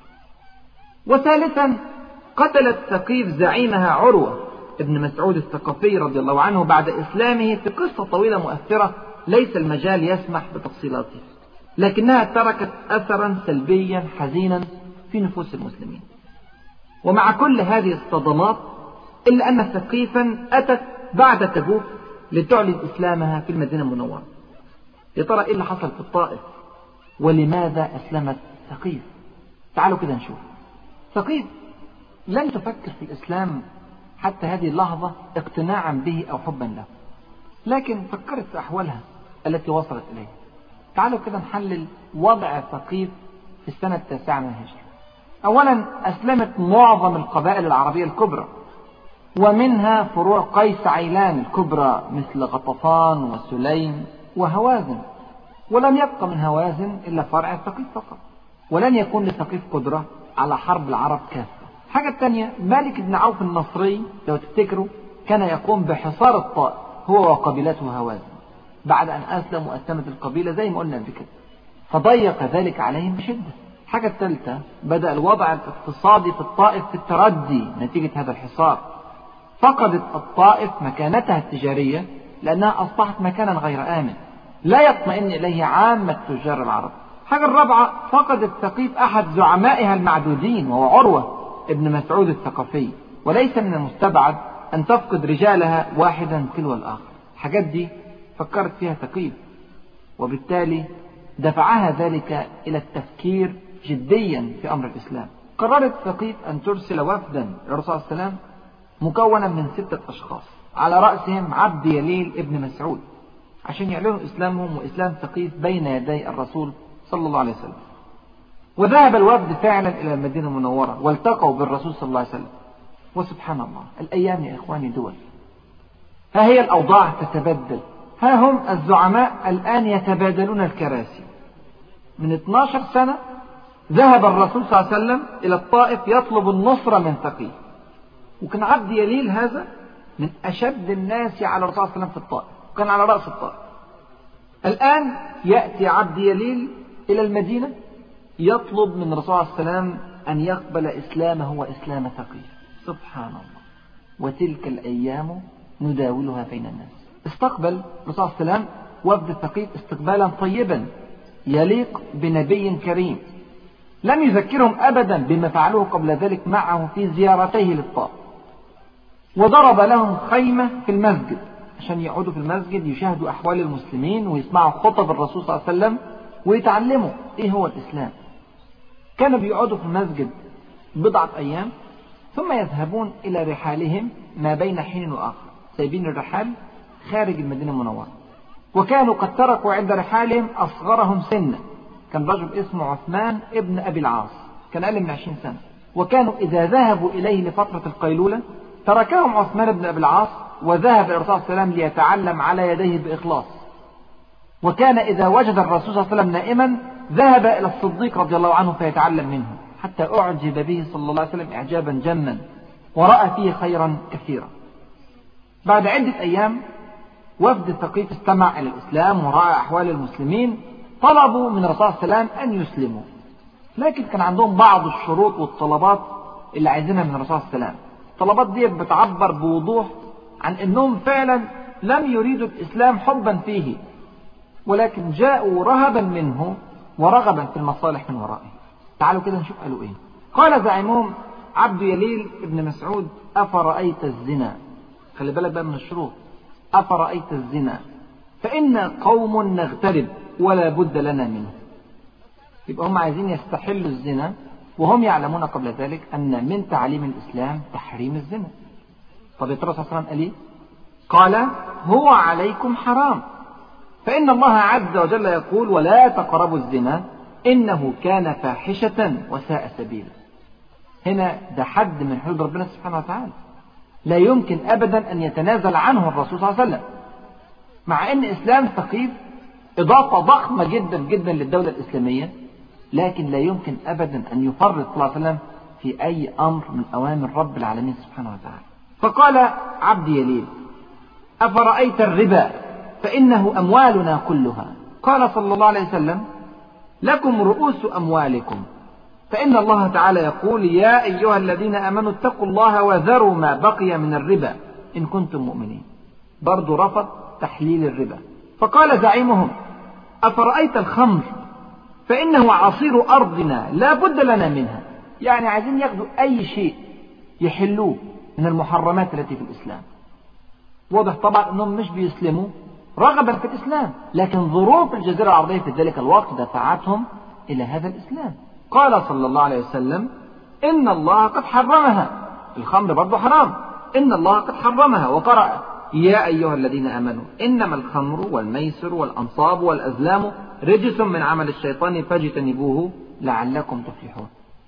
وثالثا قتلت ثقيف زعيمها عروة ابن مسعود الثقفي رضي الله عنه بعد إسلامه في قصة طويلة مؤثرة ليس المجال يسمح بتفصيلاتها، لكنها تركت أثرا سلبيا حزينا في نفوس المسلمين. ومع كل هذه الصدمات إلا أن ثقيفا أتت بعد تبوك لتعلن إسلامها في المدينة المنورة. يا ترى إيه اللي حصل في الطائف ولماذا أسلمت ثقيف؟ تعالوا كده نشوف. ثقيف لم تفكر في الإسلام حتى هذه اللحظة اقتناعا به أو حبا له، لكن فكرت في أحوالها التي وصلت إليها. تعالوا كده نحلل وضع ثقيف في السنة التاسعة من الهجرة. أولا أسلمت معظم القبائل العربية الكبرى، ومنها فروع قيس عيلان الكبرى مثل غطفان وسليم وهوازن، ولم يبقى من هوازن إلا فرع ثقيف فقط، ولن يكون لثقيف قدرة على حرب العرب كافة. الحاجة الثانية مالك بن عوف النصري لو تفتكروا كان يقوم بحصار الطائف هو وقبيلته هوازن بعد أن أسلم وأسلمت القبيلة زي ما قلنا قبل كده، فضيق ذلك عليهم بشدة. الحاجة الثالثة بدأ الوضع الاقتصادي في الطائف في التردي نتيجة هذا الحصار، فقدت الطائف مكانتها التجارية لأنها أصبحت مكانا غير آمن، لا يطمئن إليه عامة تجار العرب. الحاجة الرابعة، فقدت ثقيف أحد زعمائها المعدودين وهو عروة ابن مسعود الثقفي، وليس من المستبعد أن تفقد رجالها واحدا تلو الآخر. الحاجات دي فكرت فيها ثقيف، وبالتالي دفعها ذلك إلى التفكير جديا في أمر الإسلام. قررت ثقيف أن ترسل وفدا للرسول صلى الله عليه وسلم مكونا من ستة أشخاص، على رأسهم عبد يليل ابن مسعود، عشان يعلنوا إسلامهم وإسلام ثقيف بين يدي الرسول صلى الله عليه وسلم. وذهب الوفد فعلا إلى المدينة المنورة والتقوا بالرسول صلى الله عليه وسلم. وسبحان الله، الأيام يا إخواني دول، ها هي الأوضاع تتبدل، ها هم الزعماء الآن يتبادلون الكراسي. من اثناشر سنة ذهب الرسول صلى الله عليه وسلم إلى الطائف يطلب النصرة من ثقيف، وكان عبد يليل هذا من أشد الناس على الرسول صلى الله عليه وسلم في الطائف، وكان على رأس الطائف. الآن يأتي عبد يليل إلى المدينة يطلب من الرسول صلى الله عليه وسلم أن يقبل إسلامه وإسلام ثقيف. سبحان الله، وتلك الأيام نداولها بين الناس. استقبل الرسول صلى الله عليه وسلم وفد ثقيف استقبالا طيبا يليق بنبي كريم، لم يذكرهم أبدا بما فعلوه قبل ذلك معه في زيارتيه للطائف، وضرب لهم خيمة في المسجد عشان يقعدوا في المسجد يشاهدوا أحوال المسلمين ويسمعوا خطب الرسول صلى الله عليه وسلم ويتعلموا إيه هو الإسلام. كانوا بيقعدوا في المسجد بضعة أيام ثم يذهبون إلى رحالهم ما بين حين وآخر، سايبين الرحال خارج المدينة المنورة. وكانوا قد تركوا عند رحالهم أصغرهم سنا، كان رجل اسمه عثمان ابن أبي العاص، كان أقل من عشرين سنة. وكانوا إذا ذهبوا إليه لفترة القيلولة تركهم عثمان بن أبي العاص وذهب إلى الرسول صلى الله عليه وسلم ليتعلم على يديه بإخلاص. وكان إذا وجد الرسول صلى الله عليه وسلم نائما ذهب إلى الصديق رضي الله عنه فيتعلم منه، حتى أعجب به صلى الله عليه وسلم إعجابا جما ورأى فيه خيرا كثيرا. بعد عدة أيام وفد ثقيف استمع إلى الإسلام ورأى أحوال المسلمين، طلبوا من الرسول صلى الله عليه وسلم أن يسلموا، لكن كان عندهم بعض الشروط والطلبات اللي عايزينها من الرسول صلى الله عليه وسلم. الطلبات دي بتعبر بوضوح عن أنهم فعلا لم يريدوا الإسلام حبا فيه، ولكن جاءوا رهبا منه ورغبا في المصالح من ورائه. تعالوا كده نشوف قالوا إيه. قال زعيمهم عبد يليل ابن مسعود: أفرأيت الزنا، خلي بالك بقى من الشروط، أفرأيت الزنا فإنا قوم نغترب ولا بد لنا منه. يبقى هم عايزين يستحلوا الزنا وهم يعلمون قبل ذلك أن من تعليم الإسلام تحريم الزنا. طب الرسول صلى الله عليه وسلم قال إيه؟ قال: هو عليكم حرام، فإن الله عز وجل يقول: ولا تقربوا الزنا إنه كان فاحشة وساء سبيلا. هنا ده حد من حدود ربنا سبحانه وتعالى، لا يمكن أبدا أن يتنازل عنه الرسول صلى الله عليه وسلم، مع أن إسلام ثقيف إضافة ضخمة جدا جدا للدولة الإسلامية، لكن لا يمكن أبدا أن يفرط صلى الله عليه وسلم في أي أمر من أوامر رب العالمين سبحانه وتعالى. فقال عبد يليل: أفرأيت الربا فإنه أموالنا كلها. قال صلى الله عليه وسلم: لكم رؤوس أموالكم، فإن الله تعالى يقول: يا أيها الذين آمنوا اتقوا الله وذروا ما بقي من الربا إن كنتم مؤمنين. برضو رفض تحليل الربا. فقال زعيمهم: أفرأيت الخمر فإنه عصير أرضنا لا بد لنا منها. يعني عايزين ياخدوا أي شيء يحلوه من المحرمات التي في الإسلام. واضح طبعا أنهم مش بيسلموا رغبا في الإسلام، لكن ظروف الجزيرة العربية في ذلك الوقت دفعتهم إلى هذا الإسلام. قال صلى الله عليه وسلم: إن الله قد حرمها. الخمر برضو حرام، إن الله قد حرمها. وقرأ: يا أيها الذين آمنوا إنما الخمر والميسر والأنصاب والأزلام رجس من عمل الشيطان فاجتنبوه لعلكم تفلحون.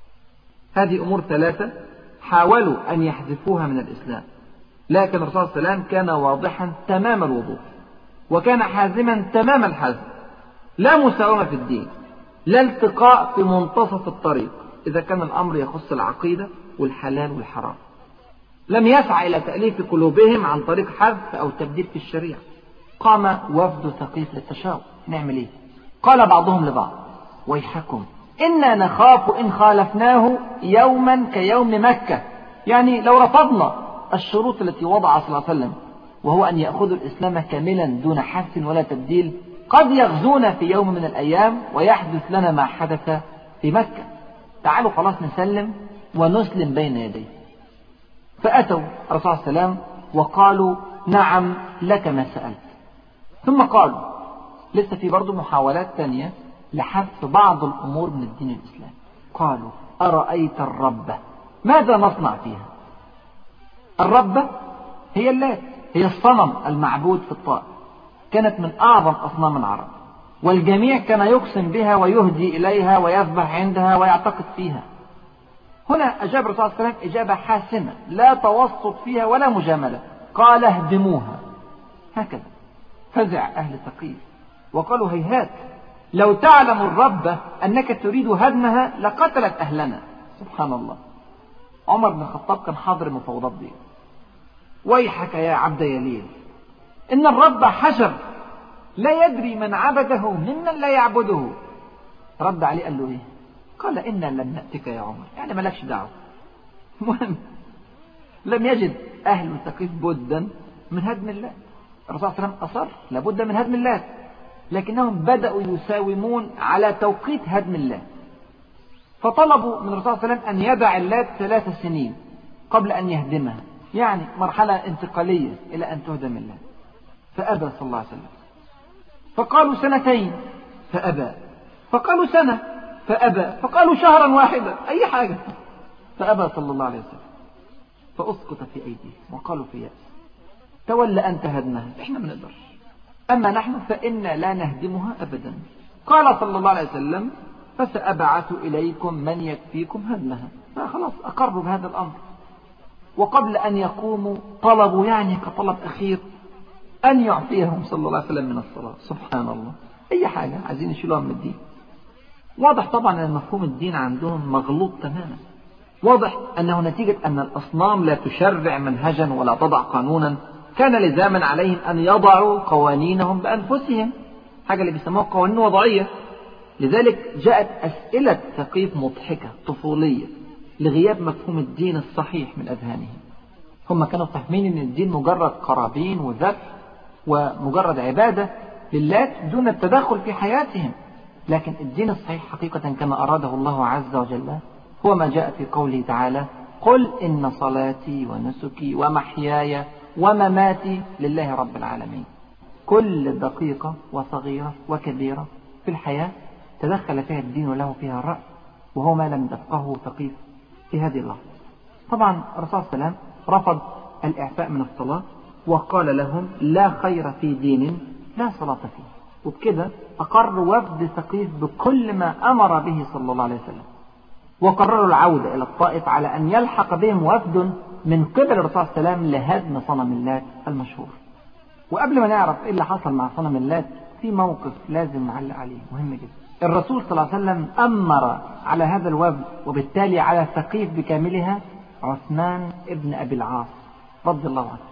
هذه أمور ثلاثة حاولوا أن يحذفوها من الإسلام، لكن الرسول صلى الله عليه وسلم كان واضحا تمام الوضوح، وكان حازما تمام الحزم. لا مساومة في الدين، لا التقاء في منتصف الطريق إذا كان الأمر يخص العقيدة والحلال والحرام. لم يسعى إلى تأليف قلوبهم عن طريق حذف أو تبديل في الشريعة. قام وفد ثقيف للتشاور، نعمل إيه؟ قال بعضهم لبعض: ويحكم إنا نخاف إن خالفناه يوما كيوم مكة. يعني لو رفضنا الشروط التي وضعها صلى الله عليه وسلم، وهو أن يأخذوا الإسلام كاملا دون حذف ولا تبديل، قد يغزونا في يوم من الأيام ويحدث لنا ما حدث في مكة، تعالوا خلاص نسلم ونسلم بين يديه. فأتوا الرسول صلى الله عليه وسلم وقالوا نعم لك ما سألت. ثم قالوا لسه في برضو محاولات تانية لحذف بعض الأمور من الدين الإسلامي. قالوا أرأيت الربة ماذا نصنع فيها؟ الربة هي اللات، هي الصنم المعبود في الطائف، كانت من أعظم أصنام العرب، والجميع كان يقسم بها ويهدي إليها ويذبح عندها ويعتقد فيها. هنا أجاب الرسول صلى الله عليه وسلم إجابة حاسمة لا توسط فيها ولا مجاملة، قال اهدموها. هكذا فزع أهل ثقيف وقالوا هيهات، لو تعلم الربة أنك تريد هدمها لقتلت أهلنا. سبحان الله. عمر بن الخطاب كان حاضر المفاوضات دي. ويحك يا عبد يليل، إن الرب حجر لا يدري من عبده ممن لا يعبده. رد عليه قال له إيه؟ قال إنا لم نأتك يا عمر، يعني ملكش دعوة. المهم لم يجد أهل ثقيف بدا من هدم الله. الرسول صلى الله عليه وسلم أصر لابد من هدم الله، لكنهم بدأوا يساومون على توقيت هدم الله، فطلبوا من الرسول صلى الله عليه وسلم أن يدع اللات ثلاث سنين قبل أن يهدمها، يعني مرحلة انتقالية إلى أن تهدم الله. فأبى صلى الله عليه وسلم. فقالوا سنتين فأبى، فقالوا سنة فأبى، فقالوا شهرا واحدا، أي حاجة. فأبى صلى الله عليه وسلم، فأسقط في أيديه وقالوا في يأس تولى أنت هدمها، إحنا ما نقدرش، أما نحن فإنا لا نهدمها أبدا. قال صلى الله عليه وسلم فسأبعث إليكم من يكفيكم هدمها. فخلاص أقروا بهذا الأمر. وقبل أن يقوموا طلبوا يعني كطلب أخير أن يعطيهم صلى الله عليه وسلم من الصلاة. سبحان الله، أي حاجة عايزين يشيلوها من الدين. واضح طبعا أن مفهوم الدين عندهم مغلوط تماما. واضح أنه نتيجة أن الأصنام لا تشرع منهجا ولا تضع قانونا، كان لزاما عليهم أن يضعوا قوانينهم بأنفسهم، حاجة اللي بيسموها قوانين وضعية. لذلك جاءت أسئلة ثقيف مضحكة طفولية لغياب مفهوم الدين الصحيح من أذهانهم. هم كانوا فاهمين أن الدين مجرد قرابين وذبح ومجرد عبادة لله دون التدخل في حياتهم، لكن الدين الصحيح حقيقة كما أراده الله عز وجل هو ما جاء في قوله تعالى قل إن صلاتي ونسكي ومحياي ومماتي لله رب العالمين. كل دقيقة وصغيرة وكبيرة في الحياة تدخل فيها الدين له فيها الرأي، وهو ما لم تفقهه ثقيف في هذه اللحظة. طبعا الرسول صلى الله عليه وسلم رفض الإعفاء من الصلاة وقال لهم لا خير في دين لا صلاة فيه. وبكده أقر وفد ثقيف بكل ما أمر به صلى الله عليه وسلم، وقرروا العودة إلى الطائف على أن يلحق بهم وفد من قبل الرسول صلى الله عليه وسلم لهدم صنم اللات المشهور. وقبل ما نعرف إيه اللي حصل مع صنم اللات في موقف لازم نعلق عليه مهم جدا. الرسول صلى الله عليه وسلم أمر على هذا الوفد وبالتالي على ثقيف بكاملها عثمان ابن أبي العاص رضي الله عنه،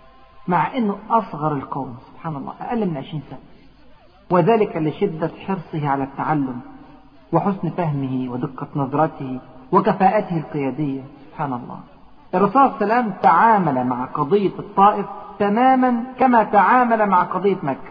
مع أنه أصغر القوم سبحان الله، أقل من عشرين سنة، وذلك لشدة حرصه على التعلم وحسن فهمه ودقة نظرته وكفاءته القيادية. سبحان الله. الرسول صلى الله عليه وسلم تعامل مع قضية الطائف تماما كما تعامل مع قضية مكة،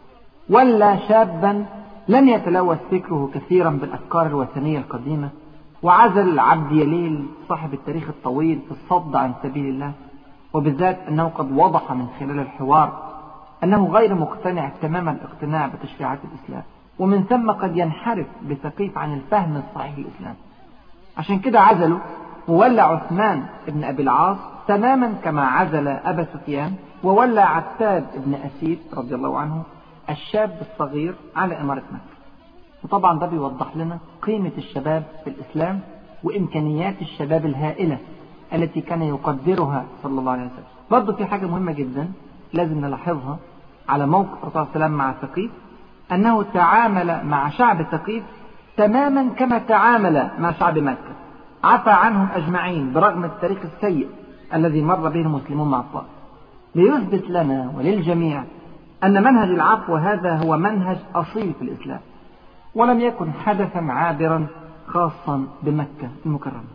ولا شابا لم يتلوث فكره كثيرا بالأفكار الوثنية القديمة، وعزل عبد يليل صاحب التاريخ الطويل في الصد عن سبيل الله، وبالذات أنه قد وضح من خلال الحوار أنه غير مقتنع تماما الاقتناع بتشريعات الإسلام، ومن ثم قد ينحرف بثقيف عن الفهم الصحيح للإسلام. عشان كده عزله وولى عثمان ابن أبي العاص تماما كما عزل أبا سفيان وولى عتاب ابن أسيد رضي الله عنه الشاب الصغير على إمارة مكة. وطبعا ده بيوضح لنا قيمة الشباب في الإسلام وإمكانيات الشباب الهائلة التي كان يقدرها صلى الله عليه وسلم. برضو في حاجة مهمة جدا لازم نلاحظها على موقف الرسول صلى الله عليه وسلم مع ثقيف، أنه تعامل مع شعب ثقيف تماما كما تعامل مع شعب مكة، عفى عنهم أجمعين برغم التاريخ السيء الذي مر به المسلمون مع الطائف، ليثبت لنا وللجميع أن منهج العفو هذا هو منهج أصيل في الإسلام، ولم يكن حدثا عابرا خاصا بمكة المكرمة.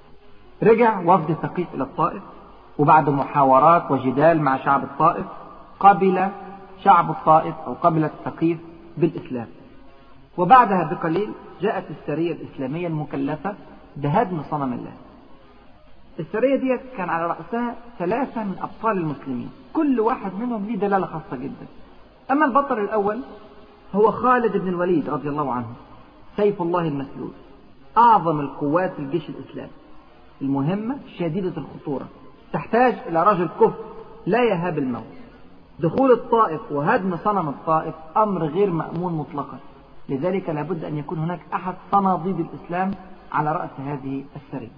رجع وفد ثقيف إلى الطائف، وبعد محاورات وجدال مع شعب الطائف قبل شعب الطائف أو قبل الثقيف بالإسلام. وبعدها بقليل جاءت السرية الإسلامية المكلفة بهدم صنم الله. السرية دي كان على رأسها ثلاثة من أبطال المسلمين، كل واحد منهم ليه دلالة خاصة جدا. أما البطل الأول هو خالد بن الوليد رضي الله عنه، سيف الله المسلول، أعظم القوات في الجيش الإسلامي. المهمة شديدة الخطورة، تحتاج إلى رجل كفء لا يهاب الموت. دخول الطائف وهدم صنم الطائف أمر غير مأمون مطلقا، لذلك لابد أن يكون هناك أحد صناديد الإسلام على رأس هذه السرية.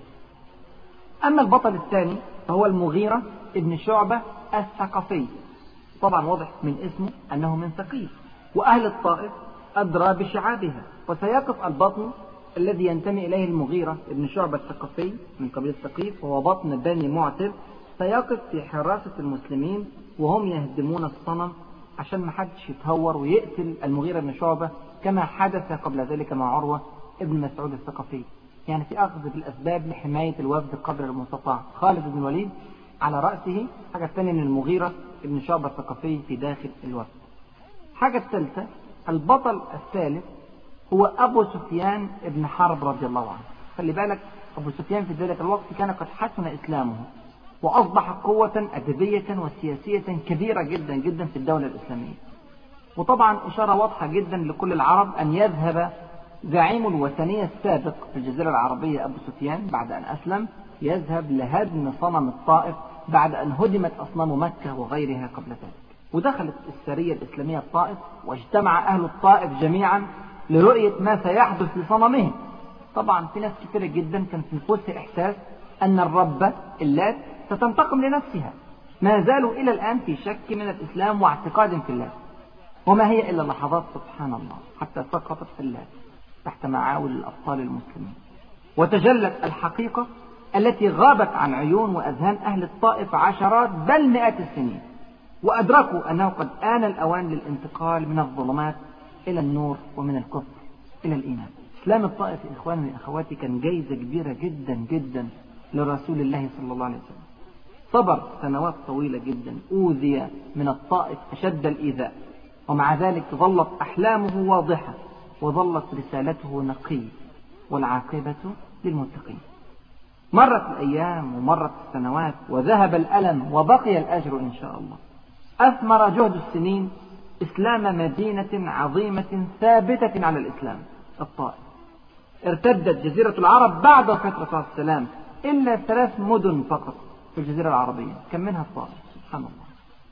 أما البطل الثاني فهو المغيرة ابن شعبة الثقفي، طبعا واضح من اسمه أنه من ثقيف، وأهل الطائف أدرى بشعابها. وسيقف البطن الذي ينتمي إليه المغيرة ابن شعبة الثقفي من قبيلة ثقيف، وهو بطن بني معتب، سيقف في حراسة المسلمين وهم يهدمون الصنم عشان ما حدش يتهور ويقتل المغيرة بن شعبة كما حدث قبل ذلك مع عروة ابن مسعود الثقفي. يعني في أخذ بالأسباب لحماية الوفد قدر المستطاع. خالد بن الوليد على رأسه، حاجة الثانية من المغيرة ابن شعبة الثقفي في داخل الوفد. حاجة الثالثة البطل الثالث هو أبو سفيان ابن حرب رضي الله عنه. خلي بالك أبو سفيان في ذلك الوقت كان قد حسن إسلامه وأصبح قوة أدبية وسياسية كبيرة جدا جدا في الدولة الإسلامية. وطبعا إشارة واضحة جدا لكل العرب أن يذهب زعيم الوثنية السابق في الجزيرة العربية أبو سفيان بعد أن أسلم، يذهب لهدم صنم الطائف بعد أن هدمت أصنام مكة وغيرها قبل ذلك. ودخلت السرية الإسلامية الطائف، واجتمع أهل الطائف جميعا لرؤية ما سيحدث لصنمهم. طبعا في ناس كثيرة جدا كان في نفوسها إحساس أن الرب اللات ستنتقم لنفسها. ما زالوا إلى الآن في شك من الإسلام واعتقاد في الله، وما هي إلا لحظات سبحان الله حتى سقطت في اللات تحت معاول الأبطال المسلمين، وتجلت الحقيقة التي غابت عن عيون وأذهان أهل الطائف عشرات بل مئات السنين، وأدركوا أنه قد آن الأوان للانتقال من الظلمات إلى النور ومن الكفر إلى الإيمان. إسلام الطائف إخواني وأخواتي كان جايزة كبيرة جدا جدا لرسول الله صلى الله عليه وسلم. صبر سنوات طويلة جدا، أوذي من الطائف أشد الإيذاء، ومع ذلك ظلت أحلامه واضحة وظلت رسالته نقية، والعاقبة للمتقين. مرت الأيام ومرت السنوات وذهب الألم وبقي الأجر إن شاء الله. أثمر جهد السنين إسلام مدينة عظيمة ثابتة على الإسلام، الطائف. ارتدت جزيرة العرب بعد وفاة الرسول صلى الله عليه وسلم إلا ثلاث مدن فقط في الجزيرة العربية، كم منها الطائف. سبحان الله.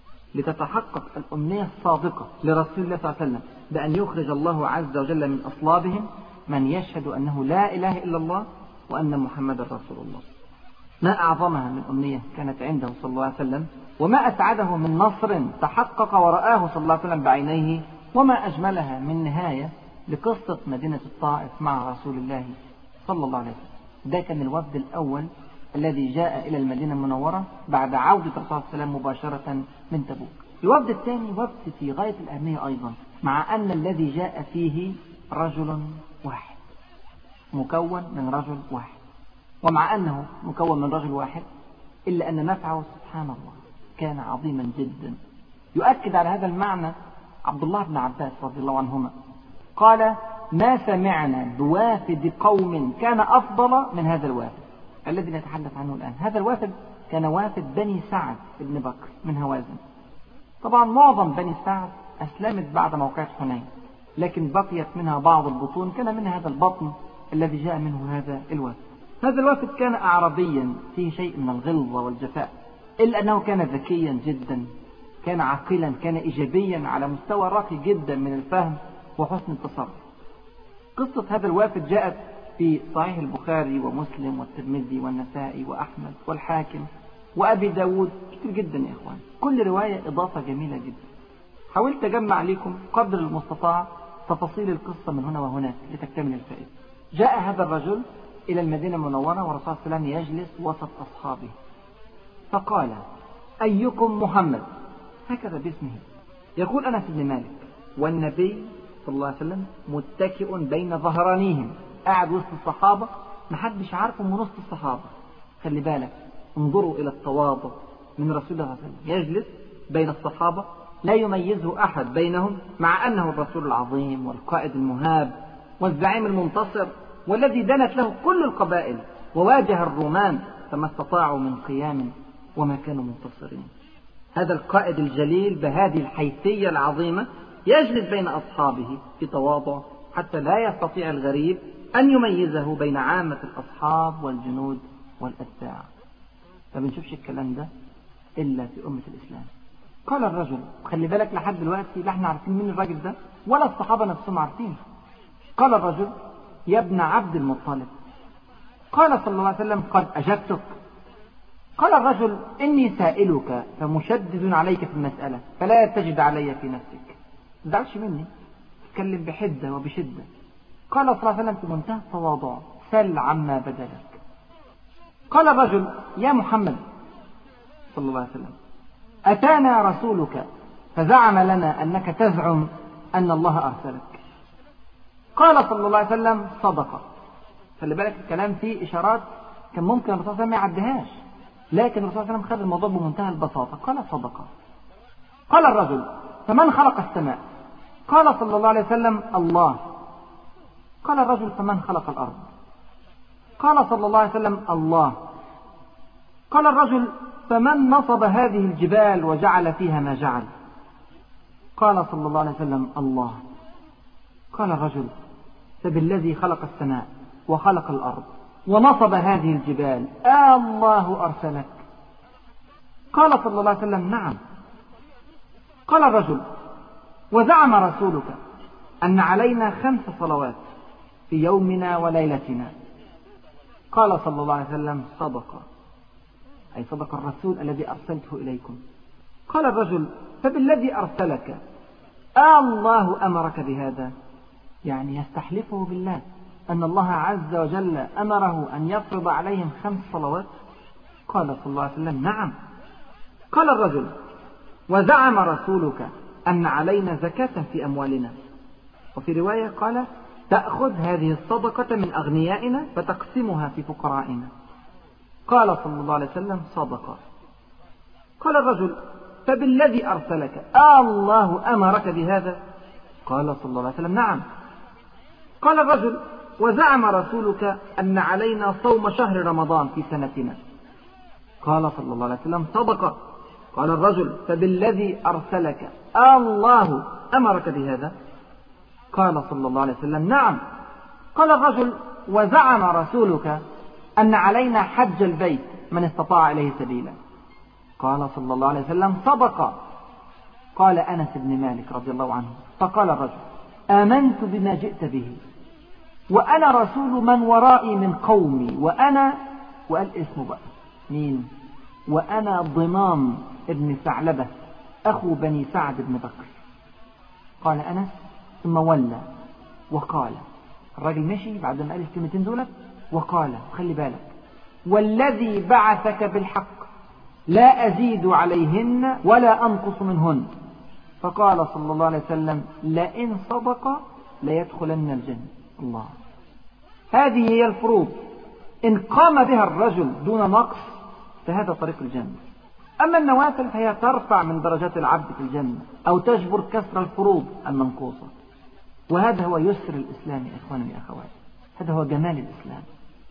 لتتحقق الأمنية الصادقة لرسول الله صلى الله عليه وسلم بأن يخرج الله عز وجل من أصلابهم من يشهد أنه لا إله إلا الله وأن محمد رسول الله. ما أعظمها من أمنية كانت عنده صلى الله عليه وسلم، وما أسعده من نصر تحقق ورآه صلى الله عليه وسلم بعينيه، وما أجملها من نهاية لقصة مدينة الطائف مع رسول الله صلى الله عليه وسلم. ده كان الوفد الأول الذي جاء إلى المدينة المنورة بعد عودة الرسول صلى الله عليه وسلم مباشرة من تبوك. الوفد الثاني وفد في غاية الأهمية أيضا، مع أن الذي جاء فيه رجل واحد، مكون من رجل واحد. ومع أنه مكون من رجل واحد إلا أن نفعه سبحان الله كان عظيما جدا. يؤكد على هذا المعنى عبد الله بن عباس رضي الله عنهما قال: ما سمعنا بوافد قوم كان أفضل من هذا الوافد الذي نتحدث عنه الآن. هذا الوافد كان وافد بني سعد بن بكر من هوازن. طبعا معظم بني سعد أسلمت بعد موقعة حنين، لكن بقيت منها بعض البطون، كان منها هذا البطن الذي جاء منه هذا الوافد. هذا الوافد كان أعربيا فيه شيء من الغلظة والجفاء، إلا أنه كان ذكيا جدا، كان عاقلا، كان إيجابيا على مستوى راقي جدا من الفهم وحسن التصرف. قصة هذا الوافد جاءت في صحيح البخاري ومسلم والترمذي والنسائي وأحمد والحاكم وأبي داود، كتير جدا يا إخوان، كل رواية إضافة جميلة جدا. حاولت أجمع لكم قدر المستطاع تفاصيل القصة من هنا وهناك لتكتمل الفائدة. جاء هذا الرجل إلى المدينة المنورة والرسول صلى الله عليه وسلم يجلس وسط أصحابه، فقال: أيكم محمد؟ هكذا باسمه. يقول أنس بن مالك: والنبي صلى الله عليه وسلم متكئ بين ظهرانيهم، قاعد وسط الصحابة، محدش عارفه من وسط الصحابة. خلي بالك، انظروا إلى التواضع من رسول الله صلى الله عليه وسلم، يجلس بين الصحابة لا يميزه أحد بينهم، مع أنه الرسول العظيم والقائد المهاب والزعيم المنتصر والذي دنت له كل القبائل وواجه الرومان فما استطاعوا من قيام وما كانوا منتصرين. هذا القائد الجليل بهذه الحيثية العظيمة يجلس بين أصحابه في تواضع حتى لا يستطيع الغريب أن يميزه بين عامة الأصحاب والجنود والأتباع. ما بنشوفش الكلام ده إلا في أمة الإسلام. قال الرجل، خلي بالك لحد دلوقتي لا احنا عارفين مين الراجل ده ولا الصحابة نفسهم عارفين. قال الرجل: يا ابن عبد المطلب. قال صلى الله عليه وسلم: قد أجبتك. قال الرجل: إني سائلك فمشدد عليك في المسألة فلا تجد علي في نفسك، ما تزعلش مني، اتكلم بحدة وبشدة. قال صلى الله عليه وسلم في منتهى التواضع: سل عما بدا لك. قال الرجل: يا محمد صلى الله عليه وسلم، أتانا رسولك فزعم لنا أنك تزعم أن الله أرسلك. قال صلى الله عليه وسلم: صدق. خلي بالك الكلام فيه إشارات كان ممكن الرسول صلى الله عليه وسلم ما يعدهاش، لكن الرسول صلى الله عليه وسلم خذ الموضوع بمنتهى البساطة. قال: صدق. قال الرجل: فمن خلق السماء؟ قال صلى الله عليه وسلم: الله. قال الرجل: فمن خلق الأرض؟ قال صلى الله عليه وسلم: الله. قال الرجل: فمن نصب هذه الجبال وجعل فيها ما جعل؟ قال صلى الله عليه وسلم: الله. قال الرجل: فبالذي خلق السماء وخلق الأرض ونصب هذه الجبال آه الله أرسلك؟ قال صلى الله عليه وسلم: نعم. قال الرجل: وزعم رسولك أن علينا خمس صلوات في يومنا وليلتنا. قال صلى الله عليه وسلم: صدق، أي صدق الرسول الذي أرسلته إليكم. قال الرجل: فبالذي أرسلك آه الله أمرك بهذا؟ يعني يستحلفه بالله أن الله عز وجل أمره أن يفرض عليهم خمس صلوات. قال صلى الله عليه وسلم: نعم. قال الرجل: وزعم رسولك أن علينا زكاة في أموالنا. وفي رواية قال: تأخذ هذه الصدقة من أغنيائنا فتقسمها في فقرائنا. قال صلى الله عليه وسلم: صدق. قال الرجل: فبالذي أرسلك آه الله أمرك بهذا؟ قال صلى الله عليه وسلم: نعم. قال الرجل: وزعم رسولك أن علينا صوم شهر رمضان في سنتنا. قال صلى الله عليه وسلم: صدق. قال الرجل: فبالذي أرسلك آه الله أمرك بهذا؟ قال صلى الله عليه وسلم: نعم. قال الرجل: وزعم رسولك أن علينا حج البيت من استطاع إليه سبيلا. قال صلى الله عليه وسلم: صدق. قال أنس بن مالك رضي الله عنه: فقال الرجل: آمنت بما جئت به وأنا رسول من ورائي من قومي، وأنا، وقال اسمه بقى مين، وأنا ضمام ابن ثعلبة أخو بني سعد بن بكر. قال أنس: ثم ولى وقال، الراجل مشي بعد ما قال الكلمتين دولت وقال، خلي بالك، والذي بعثك بالحق لا أزيد عليهن ولا أنقص منهن. فقال صلى الله عليه وسلم: لئن صدق ليدخلن الجنة. الله، هذه هي الفروض، إن قام بها الرجل دون نقص فهذا طريق الجنة. أما النوافل فهي ترفع من درجات العبد في الجنة أو تجبر كسر الفروض المنقوصة. وهذا هو يسر الإسلام يا إخواني وأخواتي، هذا هو جمال الإسلام.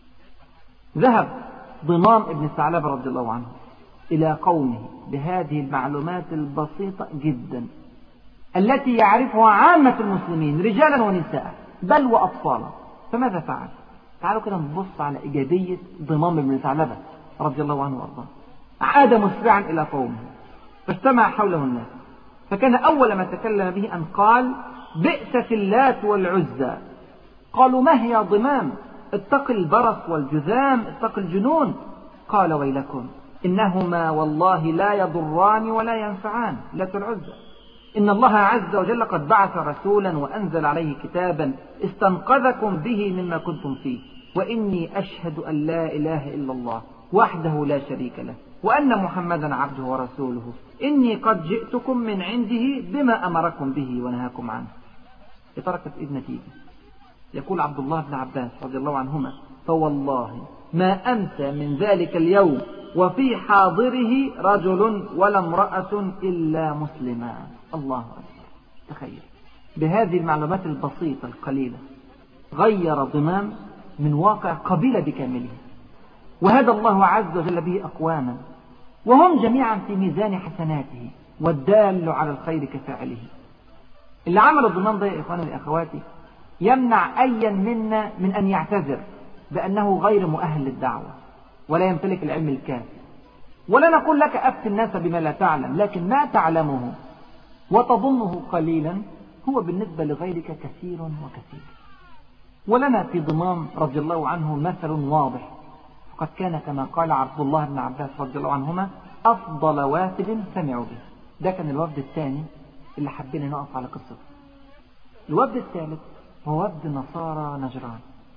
ذهب ضمام ابن ثعلبة رضي الله عنه إلى قومه بهذه المعلومات البسيطة جدا التي يعرفها عامة المسلمين رجالا ونساء بل وأطفالا. فماذا فعل؟ تعالوا كده نبص على إيجابية ضمام ابن ثعلبة رضي الله عنه وارضاه. عاد مسرعا إلى قومه فاجتمع حوله الناس، فكان أول ما تكلم به أن قال: بئست اللات والعزى. قالوا: ما هي يا ضمام؟ اتق البرص والجذام، اتق الجنون. قال: ويلكم، إنهما والله لا يضران ولا ينفعان، اللات والعزى. إن الله عز وجل قد بعث رسولا وأنزل عليه كتابا استنقذكم به مما كنتم فيه، وإني أشهد أن لا إله إلا الله وحده لا شريك له وأن محمدا عبده ورسوله، إني قد جئتكم من عنده بما أمركم به ونهاكم عنه. تركت إذ نتيجة. يقول عبد الله بن عباس رضي الله عنهما: فوالله ما أمسى من ذلك اليوم وفي حاضره رجل ولا امرأة إلا مسلما. الله أكبر. تخيل بهذه المعلومات البسيطة القليلة غير ضمام من واقع قبيلة بكاملها، وهدى الله عز وجل به أقواما وهم جميعا في ميزان حسناته، والدال على الخير كفاعله. اللي عمل الضمام ده يا إخواني وأخواتي يمنع أيا منا من أن يعتذر بأنه غير مؤهل للدعوة ولا يمتلك العلم الكافي. ولا نقول لك أفتي الناس بما لا تعلم، لكن ما تعلمه وتظنه قليلا هو بالنسبة لغيرك كثير وكثير. ولنا في ضمام رضي الله عنه مثل واضح، فقد كان كما قال عبد الله بن عباس رضي الله عنهما أفضل وافد سمعوا به. ده كان الوفد الثاني اللي حبينا نقف على قصته. الوفد الثالث هو وفد نصارى نجران.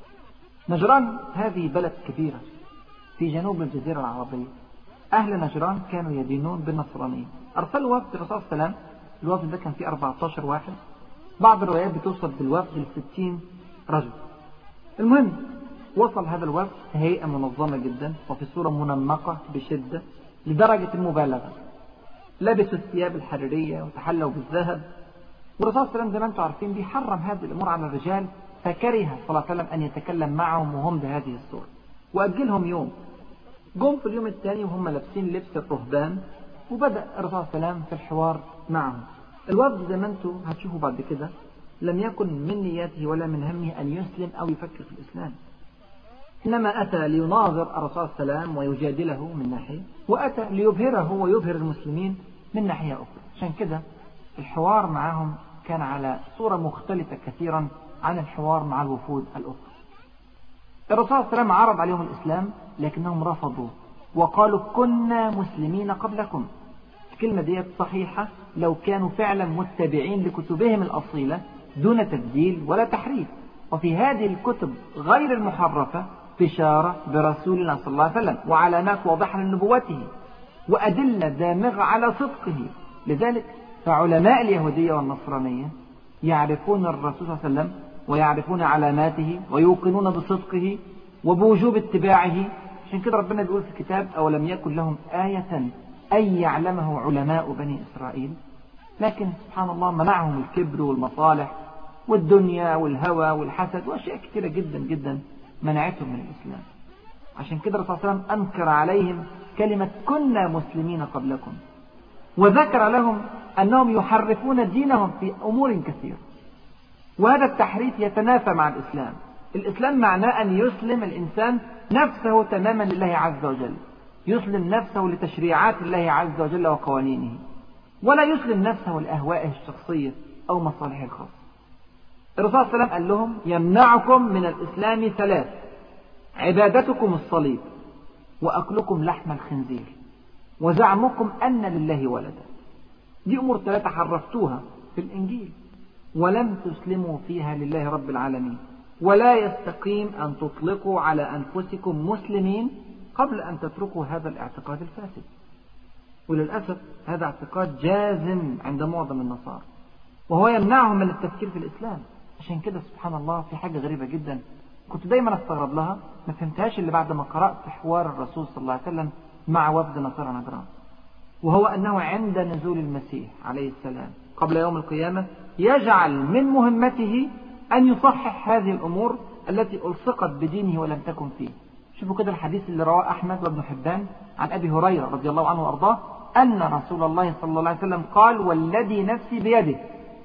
نجران هذه بلد كبيرة في جنوب الجزيرة العربية. أهل نجران كانوا يدينون بالنصرانية. أرسلوا وفد الرسول صلى الله عليه وسلم. الوفد ده كان فيه أربعة عشر واحد، بعض الروايات بتوصل بالوفد لستين رجل. المهم وصل هذا الوفد في هيئة منظمة جدا وفي صورة منمقة بشدة لدرجة المبالغة. لبسوا الثياب الحريرية وتحلوا بالذهب، والرسول صلى الله عليه وسلم زي ما انتم عارفين بيحرم هذه الأمور على الرجال، فكره صلى الله عليه وسلم أن يتكلم معهم وهم بهذه الصورة، وأجلهم يوم. جم في اليوم الثاني وهم لابسين لبس الرهبان، وبدأ الرسول صلى الله عليه وسلم في الحوار معهم. الوفد زي ما انتم هتشوفوا بعد كده لم يكن من نياته ولا من همه أن يسلم أو يفكر في الإسلام، إنما أتى ليناظر الرسول صلى الله عليه وسلم ويجادله من ناحية، وأتى ليبهره ويبهر المسلمين من ناحية أخرى. عشان كده الحوار معهم كان على صورة مختلفة كثيرا عن الحوار مع الوفود الأخرى. الرسول صلى الله عليه وسلم عرض عليهم الإسلام لكنهم رفضوا وقالوا كنا مسلمين قبلكم. الكلمة دي صحيحة لو كانوا فعلا متبعين لكتبهم الأصيلة دون تبديل ولا تحريف. وفي هذه الكتب غير المحرفة بشارة برسولنا صلى الله عليه وسلم وعلامات واضحة لنبوته وأدلة دامغة على صدقه. لذلك فعلماء اليهودية والنصرانية يعرفون الرسول صلى الله عليه وسلم ويعرفون علاماته ويوقنون بصدقه وبوجوب اتباعه. عشان كده ربنا بيقول في الكتاب أولم يكن لهم آية أن يعلمه علماء بني إسرائيل. لكن سبحان الله منعهم الكبر والمصالح والدنيا والهوى والحسد وأشياء كثيرة جدا جدا منعتهم من الإسلام. عشان كده الرسول صلى الله عليه وسلم أنكر عليهم كلمة كنا مسلمين قبلكم، وذكر لهم أنهم يحرفون دينهم في أمور كثيرة، وهذا التحريف يتنافى مع الإسلام. الإسلام معناه أن يسلم الإنسان نفسه تماما لله عز وجل، يسلم نفسه لتشريعات الله عز وجل وقوانينه، ولا يسلم نفسه لأهوائه الشخصية أو مصالحه الخاصة. الرسول صلى الله عليه وسلم قال لهم يمنعكم من الإسلام ثلاث: عبادتكم الصليب، وأكلكم لحم الخنزير، وزعمكم أن لله ولدا. دي أمور ثلاثة حرفتوها في الإنجيل ولم تسلموا فيها لله رب العالمين، ولا يستقيم أن تطلقوا على أنفسكم مسلمين قبل أن تتركوا هذا الاعتقاد الفاسد. وللأسف هذا اعتقاد جازم عند معظم النصارى، وهو يمنعهم من التفكير في الإسلام. عشان كده سبحان الله في حاجة غريبة جدا كنت دايما استغرب لها، ما فهمتهاش اللي بعد ما قرأت حوار الرسول صلى الله عليه وسلم مع وفد نصارى نجران، وهو أنه عند نزول المسيح عليه السلام قبل يوم القيامة يجعل من مهمته أن يصحح هذه الأمور التي ألصقت بدينه ولم تكن فيه. شوفوا كده الحديث اللي رواه أحمد وابن حبان عن أبي هريرة رضي الله عنه وأرضاه أن رسول الله صلى الله عليه وسلم قال: والذي نفسي بيده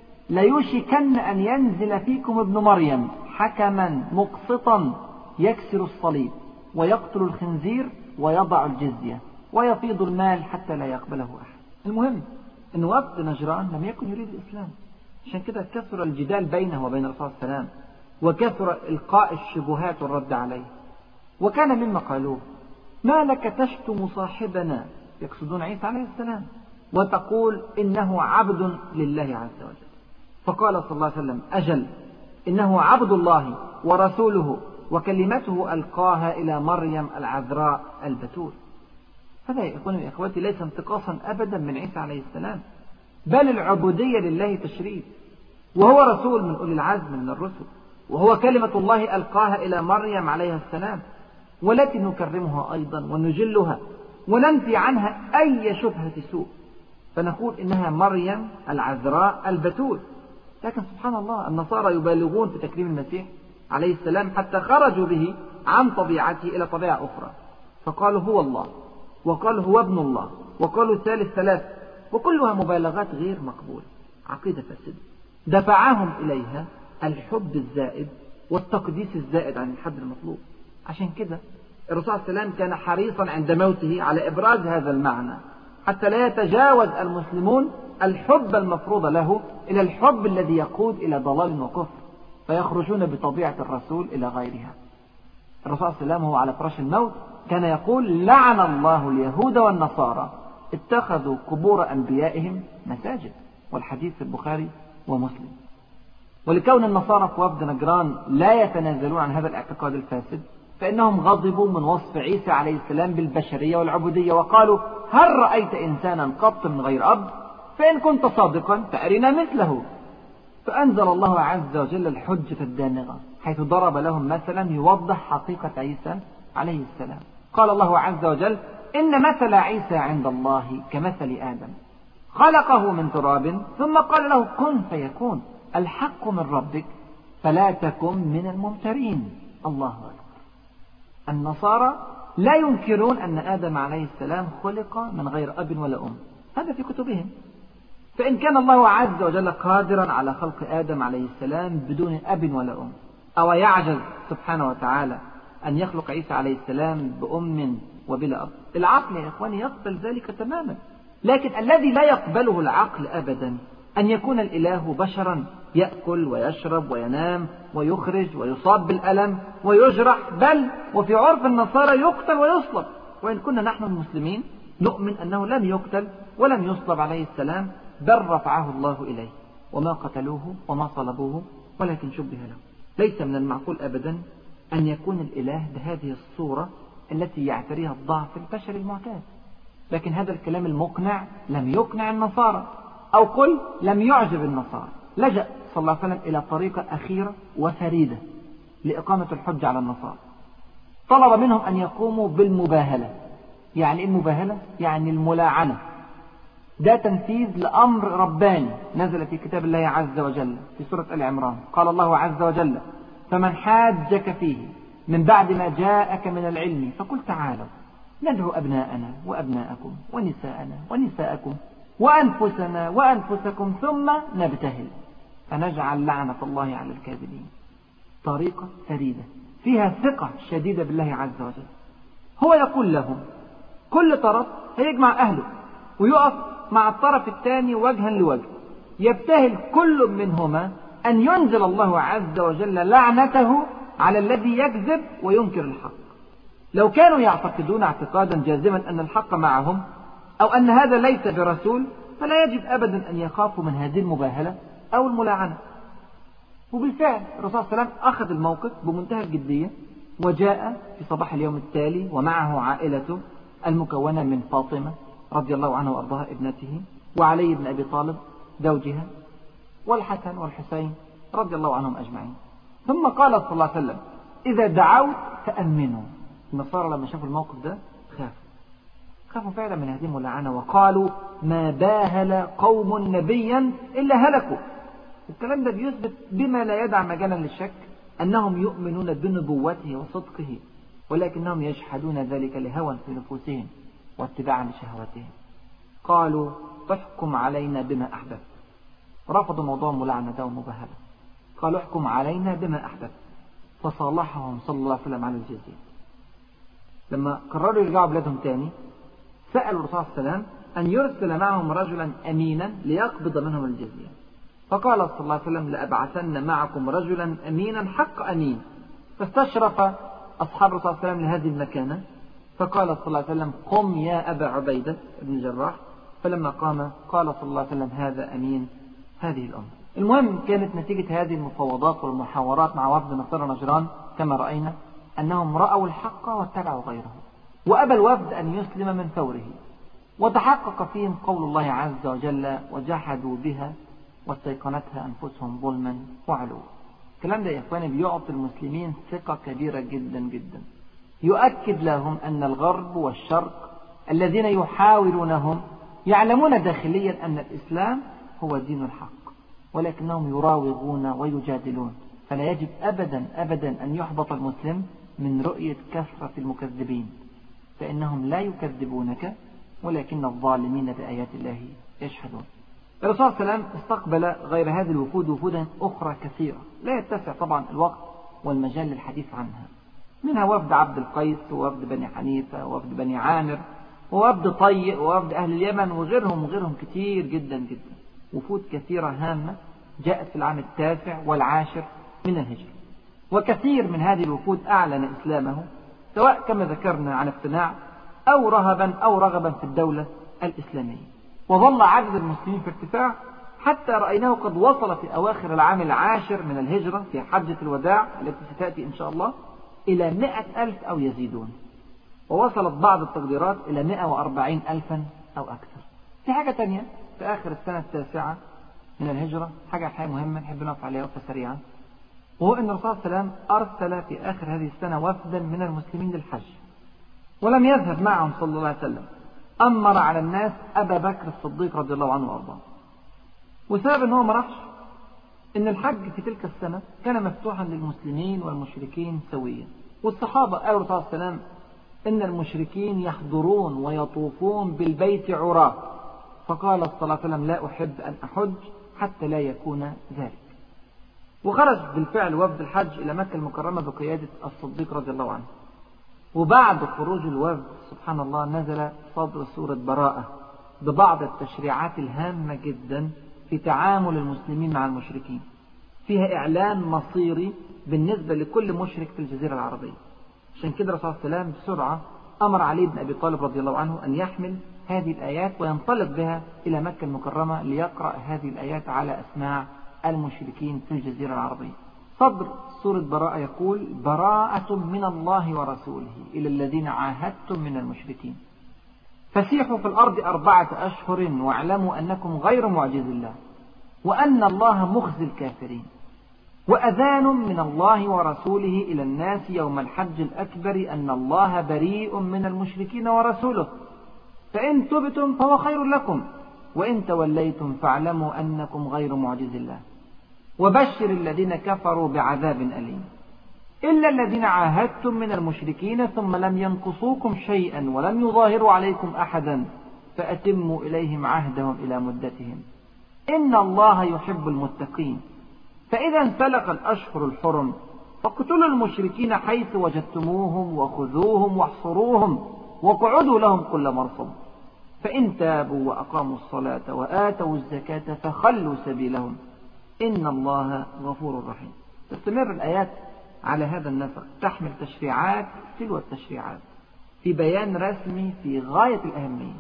ليوشكن أن ينزل فيكم ابن مريم حكما مقسطا يكسر الصليب ويقتل الخنزير ويضع الجزية ويفيض المال حتى لا يقبله أحد. المهم أن وفد نجران لم يكن يريد الإسلام، عشان كده كثر الجدال بينه وبين الرسول صلى الله عليه وسلم، وكثر إلقاء الشبهات والرد عليه. وكان مما قالوه: ما لك تشتم صاحبنا، يقصدون عيسى عليه السلام، وتقول إنه عبد لله عز وجل. فقال صلى الله عليه وسلم: أجل، إنه عبد الله ورسوله وكلمته ألقاها إلى مريم العذراء البتول. هذا يا إخواني وإخواتي ليس انتقاصا أبدا من عيسى عليه السلام، بل العبودية لله تشريف، وهو رسول من أولي العزم من الرسل، وهو كلمة الله ألقاها إلى مريم عليها السلام، والتي نكرمها أيضا ونجلها وننفي عنها أي شبهة سوء. فنقول إنها مريم العذراء البتول. لكن سبحان الله النصارى يبالغون في تكريم المسيح عليه السلام حتى خرجوا به عن طبيعته إلى طبيعة أخرى، فقالوا هو الله، وقالوا هو ابن الله، وقالوا ثالث ثلاث، وكلها مبالغات غير مقبولة، عقيدة فاسدة دفعهم إليها الحب الزائد والتقديس الزائد عن الحد المطلوب. عشان كده الرسول صلى الله عليه وسلم كان حريصا عند موته على إبراز هذا المعنى حتى لا يتجاوز المسلمون الحب المفروض له إلى الحب الذي يقود إلى ضلال وكفر، فيخرجون بطبيعة الرسول إلى غيرها. الرسول صلى الله عليه وسلم هو على فراش الموت كان يقول لعن الله اليهود والنصارى اتخذوا قبور أنبيائهم مساجد، والحديث في البخاري ومسلم. ولكون النصارى في وفد نجران لا يتنازلون عن هذا الاعتقاد الفاسد، فإنهم غضبوا من وصف عيسى عليه السلام بالبشرية والعبودية، وقالوا هل رأيت إنسانا قط من غير أب؟ فإن كنت صادقا فأرنا مثله. فأنزل الله عز وجل الحجة الدامغة حيث ضرب لهم مثلا يوضح حقيقة عيسى عليه السلام. قال الله عز وجل إن مثل عيسى عند الله كمثل آدم خلقه من تراب ثم قال له كن فيكون، الحق من ربك فلا تكن من الممترين. الله أكبر. النصارى لا ينكرون أن آدم عليه السلام خلق من غير أب ولا أم، هذا في كتبهم. فإن كان الله عز وجل قادرا على خلق آدم عليه السلام بدون أب ولا أم، أو يعجز سبحانه وتعالى أن يخلق عيسى عليه السلام بأم وبلا أب، العقل يا إخواني يقبل ذلك تماما. لكن الذي لا يقبله العقل أبدا أن يكون الإله بشرا يأكل ويشرب وينام ويخرج ويصاب بالألم ويجرح، بل وفي عرف النصارى يقتل ويصلب. وإن كنا نحن المسلمين نؤمن أنه لم يقتل ولم يصلب عليه السلام، بل رفعه الله إليه، وما قتلوه وما صلبوه ولكن شبه له. ليس من المعقول أبدا أن يكون الإله بهذه الصورة التي يعتريها الضعف البشري المعتاد. لكن هذا الكلام المقنع لم يقنع النصارى، أو قل لم يعجب النصارى. لجأ صلى الله عليه وسلم إلى طريقة أخيرة وفريدة لإقامة الحج على النصارى. طلب منهم أن يقوموا بالمباهلة. يعني إيه المباهلة؟ يعني الملاعنة. ده تنفيذ لأمر رباني نزل في كتاب الله عز وجل في سورة آل عمران. قال الله عز وجل فمن حاجك فيه من بعد ما جاءك من العلم فقل تعالوا ندعو أبناءنا وأبناءكم ونساءنا ونساءكم وأنفسنا وأنفسكم ثم نبتهل فنجعل لعنة الله على الكاذبين. طريقة فريدة فيها ثقة شديدة بالله عز وجل. هو يقول لهم كل طرف هيجمع أهله ويقف مع الطرف الثاني وجها لوجه، يبتهل كل منهما أن ينزل الله عز وجل لعنته على الذي يكذب وينكر الحق. لو كانوا يعتقدون اعتقادا جازما أن الحق معهم أو أن هذا ليس برسول فلا يجب أبدا أن يخافوا من هذه المباهلة أو الملاعنة. وبالفعل الرسول صلى الله عليه وسلم أخذ الموقف بمنتهى الجدية، وجاء في صباح اليوم التالي ومعه عائلته المكونة من فاطمة رضي الله عنها وأرضاها ابنته، وعلي بن أبي طالب زوجها، والحسن والحسين رضي الله عنهم أجمعين. ثم قال صلى الله عليه وسلم إذا دعوت فأمنوا. النصارى لما شافوا الموقف ده خافوا خافوا فعلا من هذه الملاعنة، وقالوا ما باهل قوم نبيا إلا هلكوا. الكلام ده بيثبت بما لا يدع مجالا للشك أنهم يؤمنون بنبوته وصدقه، ولكنهم يجحدون ذلك لهوى في نفوسهم واتباعا لشهواتهم. قالوا تحكم علينا بما أحببت. رفضوا موضوع الملاعنة والمباهلة، قالوا احكم علينا بما أحببت. فصالحهم صلى الله عليه وسلم على الجزية. لما قرروا يرجعوا بلادهم تاني سألوا الرسول صلى الله عليه وسلم أن يرسل معهم رجلا أمينا ليقبض منهم الجزية. فقال صلى الله عليه وسلم لأبعثن معكم رجلا أمينا حق أمين. فاستشرف أصحاب الرسول صلى الله عليه وسلم لهذه المكانة، فقال صلى الله عليه وسلم قم يا أبا عبيدة بن الجراح. فلما قام قال صلى الله عليه وسلم هذا أمين هذه الأمة. المهم كانت نتيجة هذه المفاوضات والمحاورات مع وفد نصارى نجران كما رأينا أنهم رأوا الحق واتبعوا غيره، وأبى الوفد أن يسلم من فوره، وتحقق فيهم قول الله عز وجل وجحدوا بها واستيقنتها أنفسهم ظلما وعلوا. الكلام ده يا إخواني بيعطي المسلمين ثقة كبيرة جدا جدا، يؤكد لهم أن الغرب والشرق الذين يحاورونهم يعلمون داخليا أن الإسلام هو دين الحق، ولكنهم يراوغون ويجادلون. فلا يجب أبدا أبدا أن يحبط المسلم من رؤية كثرة المكذبين، فإنهم لا يكذبونك ولكن الظالمين بآيات الله يشهدون. الرسول صلى الله عليه وسلم استقبل غير هذه الوفود وفودا أخرى كثيرة لا يتسع طبعا الوقت والمجال للحديث عنها، منها وفد عبد القيس ووفد بني حنيفة ووفد بني عامر ووفد طي ووفد أهل اليمن وغيرهم وغيرهم كتير جدا جدا. وفود كثيرة هامة جاءت في العام التاسع والعاشر من الهجرة، وكثير من هذه الوفود أعلن إسلامه سواء كما ذكرنا عن اقتناع أو رهبا أو رغبا في الدولة الإسلامية. وظل عدد المسلمين في ارتفاع حتى رأيناه قد وصل في أواخر العام العاشر من الهجرة في حجة الوداع التي ستأتي إن شاء الله إلى مئة ألف أو يزيدون، ووصلت بعض التقديرات إلى مئة وأربعين ألفا أو أكثر. في حاجة تانية في آخر السنة التاسعة من الهجرة، حاجة حاجة مهمة نحب نقف عليها وقفة سريعا، وهو أن الرسول صلى الله عليه وسلم أرسل في آخر هذه السنة وفدا من المسلمين للحج، ولم يذهب معهم صلى الله عليه وسلم. أمر على الناس أبا بكر الصديق رضي الله عنه وأرضاه. وسبب أنه ما راحش إن الحج في تلك السنة كان مفتوحا للمسلمين والمشركين سويا، والصحابة قالوا صلى الله عليه وسلم إن المشركين يحضرون ويطوفون بالبيت عراة، فقال صلى الله عليه وسلم لا أحب أن أحج حتى لا يكون ذلك. وخرج بالفعل وفد الحج إلى مكة المكرمة بقيادة الصديق رضي الله عنه. وبعد خروج الوفد سبحان الله نزل صدر سورة براءة ببعض التشريعات الهامة جدا في تعامل المسلمين مع المشركين، فيها إعلان مصيري بالنسبة لكل مشرك في الجزيرة العربية. عشان كده الرسول صلى الله عليه وسلم بسرعة أمر علي بن أبي طالب رضي الله عنه أن يحمل هذه الآيات وينطلق بها إلى مكة المكرمة ليقرأ هذه الآيات على أسماع المشركين في الجزيرة العربية. صدر سورة براءة يقول: براءة من الله ورسوله إلى الذين عاهدتم من المشركين فسيحوا في الأرض أربعة أشهر واعلموا أنكم غير معجز الله وأن الله مخزي الكافرين وأذان من الله ورسوله إلى الناس يوم الحج الأكبر أن الله بريء من المشركين ورسوله فإن تبتم فهو خير لكم وإن توليتم فاعلموا أنكم غير معجز الله وبشر الذين كفروا بعذاب أليم إلا الذين عاهدتم من المشركين ثم لم ينقصوكم شيئا ولم يظاهروا عليكم أحدا فأتموا إليهم عهدهم إلى مدتهم إن الله يحب المتقين فإذا انسلخ الأشهر الحرم فاقتلوا المشركين حيث وجدتموهم وخذوهم واحصروهم واقعدوا لهم كل مرصد فإن تابوا وأقاموا الصلاة وآتوا الزكاة فخلوا سبيلهم إن الله غفور رحيم. تستمر الآيات على هذا النسق تحمل تشريعات تلو التشريعات في بيان رسمي في غاية الأهمية.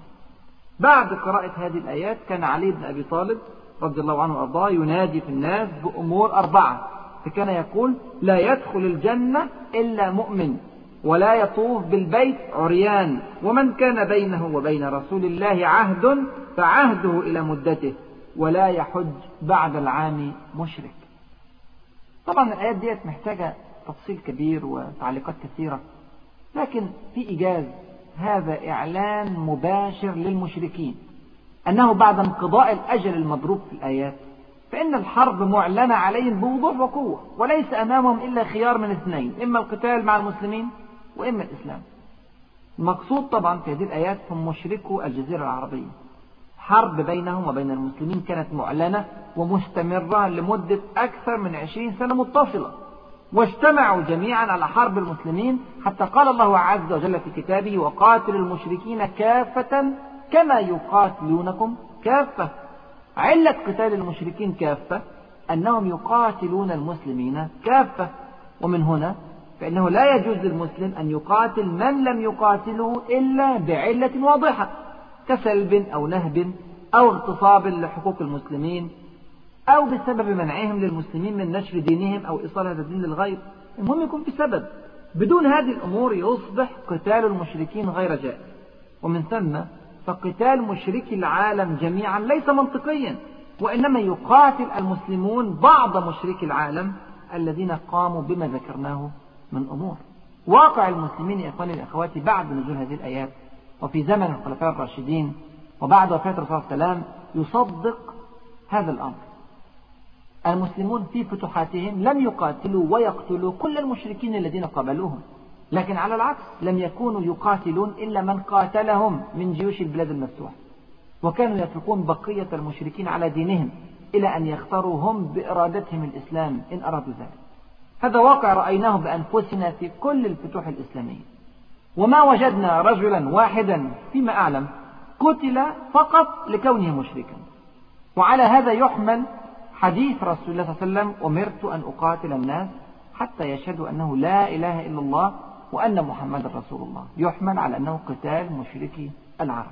بعد قراءة هذه الآيات كان علي بن أبي طالب رضي الله عنه وأرضاه ينادي في الناس بأمور أربعة، فكان يقول: لا يدخل الجنة إلا مؤمن ولا يطوف بالبيت عريان ومن كان بينه وبين رسول الله عهد فعهده إلى مدته ولا يحج بعد العام مشرك. طبعا الآيات ديت محتاجة تفصيل كبير وتعليقات كثيرة، لكن في إيجاز هذا إعلان مباشر للمشركين أنه بعد انقضاء الأجل المضروب في الآيات فإن الحرب معلنة عليهم بوضوح وقوة وليس أمامهم إلا خيار من اثنين: إما القتال مع المسلمين وإما الإسلام. المقصود طبعا في هذه الآيات هم مشركو الجزيرة العربية. حرب بينهم وبين المسلمين كانت معلنة ومستمرة لمدة أكثر من عشرين سنة متصلة، واجتمعوا جميعا على حرب المسلمين حتى قال الله عز وجل في كتابه: وقاتل المشركين كافة كما يقاتلونكم كافة. علة قتال المشركين كافة أنهم يقاتلون المسلمين كافة، ومن هنا فإنه لا يجوز للمسلم أن يقاتل من لم يقاتله إلا بعلة واضحة كسلب أو نهب أو اغتصاب لحقوق المسلمين أو بسبب منعهم للمسلمين من نشر دينهم أو إيصال هذا الدين للغير. المهم يكون في سبب. بدون هذه الأمور يصبح قتال المشركين غير جائز، ومن ثم فقتال مشركي العالم جميعا ليس منطقيا، وإنما يقاتل المسلمون بعض مشركي العالم الذين قاموا بما ذكرناه من أمور. واقع المسلمين يا إخواني وأخواتي بعد نزول هذه الآيات وفي زمن الخلفاء الراشدين وبعد وفاة الرسول صلى الله عليه وسلم يصدق هذا الأمر. المسلمون في فتوحاتهم لم يقاتلوا ويقتلوا كل المشركين الذين قابلوهم، لكن على العكس لم يكونوا يقاتلون إلا من قاتلهم من جيوش البلاد المفتوحة، وكانوا يتركون بقية المشركين على دينهم إلى أن يختاروا هم بإرادتهم الإسلام إن أرادوا ذلك. هذا واقع رأيناه بأنفسنا في كل الفتوح الإسلامية، وما وجدنا رجلا واحدا فيما أعلم قتل فقط لكونه مشركا. وعلى هذا يحمل حديث رسول الله صلى الله عليه وسلم: أمرت أن أقاتل الناس حتى يشهدوا أنه لا إله إلا الله وأن محمد رسول الله، يحمل على أنه قتال مشركي العرب.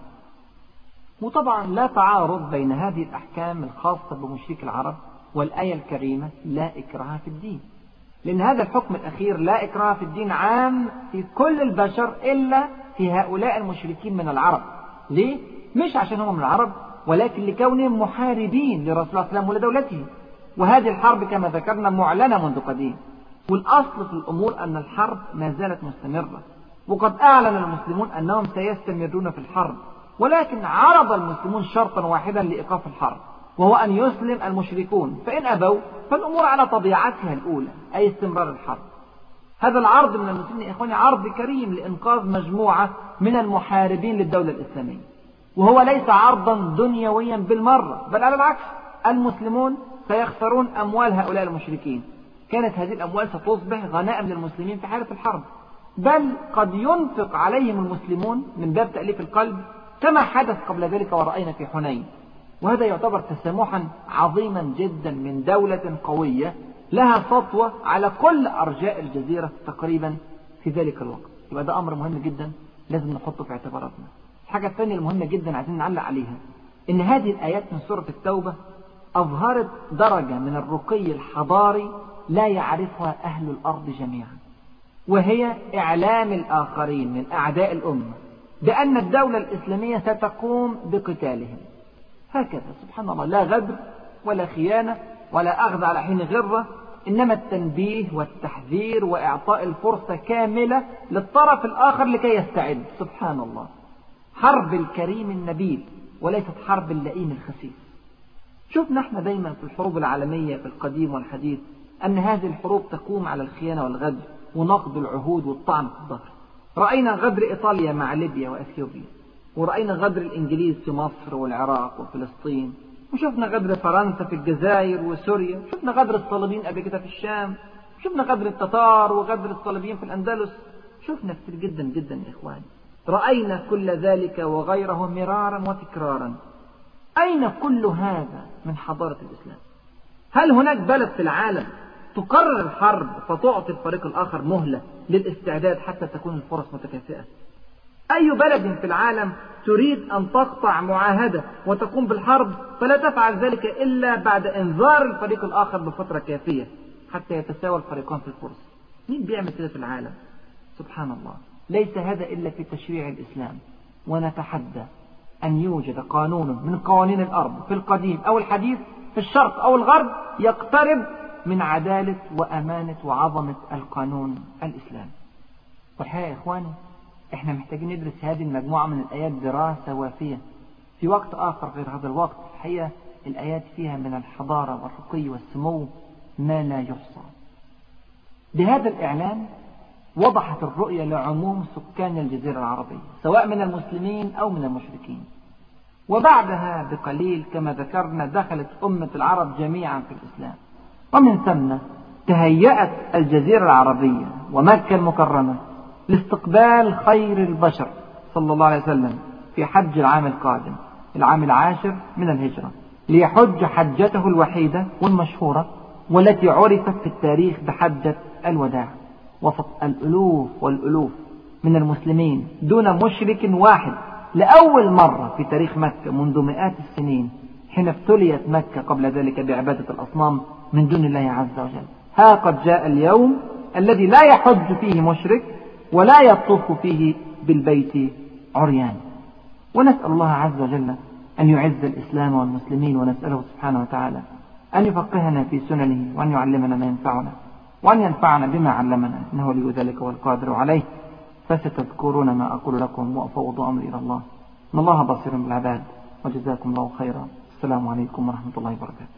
وطبعا لا تعارض بين هذه الأحكام الخاصة بمشركي العرب والآية الكريمة لا إكراه في الدين، لأن هذا الحكم الأخير لا إكراه في الدين عام في كل البشر إلا في هؤلاء المشركين من العرب. ليه؟ مش عشان هم من العرب، ولكن لكونهم محاربين لرسول الله صلى الله عليه وسلم ولدولته، وهذه الحرب كما ذكرنا معلنة منذ قديم. والأصل في الأمور أن الحرب ما زالت مستمرة، وقد أعلن المسلمون أنهم سيستمرون في الحرب، ولكن عرض المسلمون شرطا واحدا لإيقاف الحرب، وهو أن يسلم المشركون، فإن أبوا فالأمور على طبيعتها الأولى أي استمرار الحرب. هذا العرض من المسلمين يا إخواني عرض كريم لإنقاذ مجموعة من المحاربين للدولة الإسلامية، وهو ليس عرضا دنيويا بالمرة، بل على العكس المسلمون سيخسرون أموال هؤلاء المشركين. كانت هذه الأموال ستصبح غنائم للمسلمين في حالة الحرب، بل قد ينفق عليهم المسلمون من باب تأليف القلب كما حدث قبل ذلك ورأينا في حنين. وهذا يعتبر تسامحا عظيما جدا من دولة قوية لها سطوة على كل أرجاء الجزيرة تقريبا في ذلك الوقت. يبقى ده أمر مهم جدا لازم نحطه في اعتباراتنا. الحاجة الثانية المهمة جدا عايزين نعلق عليها إن هذه الآيات من سورة التوبة أظهرت درجة من الرقي الحضاري لا يعرفها أهل الأرض جميعا، وهي إعلام الآخرين من أعداء الأمة بأن الدولة الإسلامية ستقوم بقتالهم. هكذا سبحان الله، لا غدر ولا خيانة ولا أخذ على حين غرة، إنما التنبيه والتحذير وإعطاء الفرصة كاملة للطرف الآخر لكي يستعد. سبحان الله، حرب الكريم النبيل وليست حرب اللئيم الخسيس. شفنا احنا دايما في الحروب العالمية في القديم والحديث أن هذه الحروب تقوم على الخيانة والغدر ونقض العهود والطعن في الظهر. رأينا غدر إيطاليا مع ليبيا وأثيوبيا، ورأينا غدر الإنجليز في مصر والعراق وفلسطين، وشفنا غدر فرنسا في الجزائر وسوريا، شفنا غدر الصليبيين قبل كده في الشام، شفنا غدر التتار وغدر الصليبيين في الأندلس، شفنا كتير جدا جدا يا إخواني. رأينا كل ذلك وغيره مرارا وتكرارا. أين كل هذا من حضارة الإسلام؟ هل هناك بلد في العالم تقرر الحرب فتعطي الفريق الآخر مهلة للاستعداد حتى تكون الفرص متكافئة؟ أي بلد في العالم تريد أن تقطع معاهدة وتقوم بالحرب فلا تفعل ذلك إلا بعد إنذار الفريق الآخر بفترة كافية حتى يتساوى الفريقان في الفرص؟ مين بيعمل كده في العالم؟ سبحان الله، ليس هذا إلا في تشريع الإسلام. ونتحدى أن يوجد قانون من قوانين الأرض في القديم أو الحديث في الشرق أو الغرب يقترب من عدالة وأمانة وعظمة القانون الإسلامي. والحقيقة يا إخواني إحنا محتاجين ندرس هذه المجموعة من الآيات دراسة وافية في وقت آخر غير هذا الوقت. الحقيقة الآيات فيها من الحضارة والرقي والسمو ما لا يحصى. بهذا الإعلان وضحت الرؤية لعموم سكان الجزيرة العربية سواء من المسلمين أو من المشركين. وبعدها بقليل كما ذكرنا دخلت أمة العرب جميعا في الإسلام، ومن ثم تهيأت الجزيرة العربية ومكة المكرمة لاستقبال خير البشر صلى الله عليه وسلم في حج العام القادم العام العاشر من الهجرة، ليحج حجته الوحيدة والمشهورة والتي عرفت في التاريخ بحجة الوداع، وسط الألوف والألوف من المسلمين دون مشرك واحد لأول مرة في تاريخ مكة منذ مئات السنين، حين ابتليت مكة قبل ذلك بعبادة الأصنام من دون الله عز وجل. ها قد جاء اليوم الذي لا يحج فيه مشرك ولا يطوف فيه بالبيت عريان. ونسأل الله عز وجل أن يعز الإسلام والمسلمين، ونسأله سبحانه وتعالى أن يفقهنا في سننه وأن يعلمنا ما ينفعنا وأن ينفعنا بما علمنا، إنه ولي ذلك والقادر عليه. فستذكرون ما أقول لكم وأفوض أمري إلى الله، إن الله بصير بالعباد. وجزاكم الله خيرا. السلام عليكم ورحمة الله وبركاته.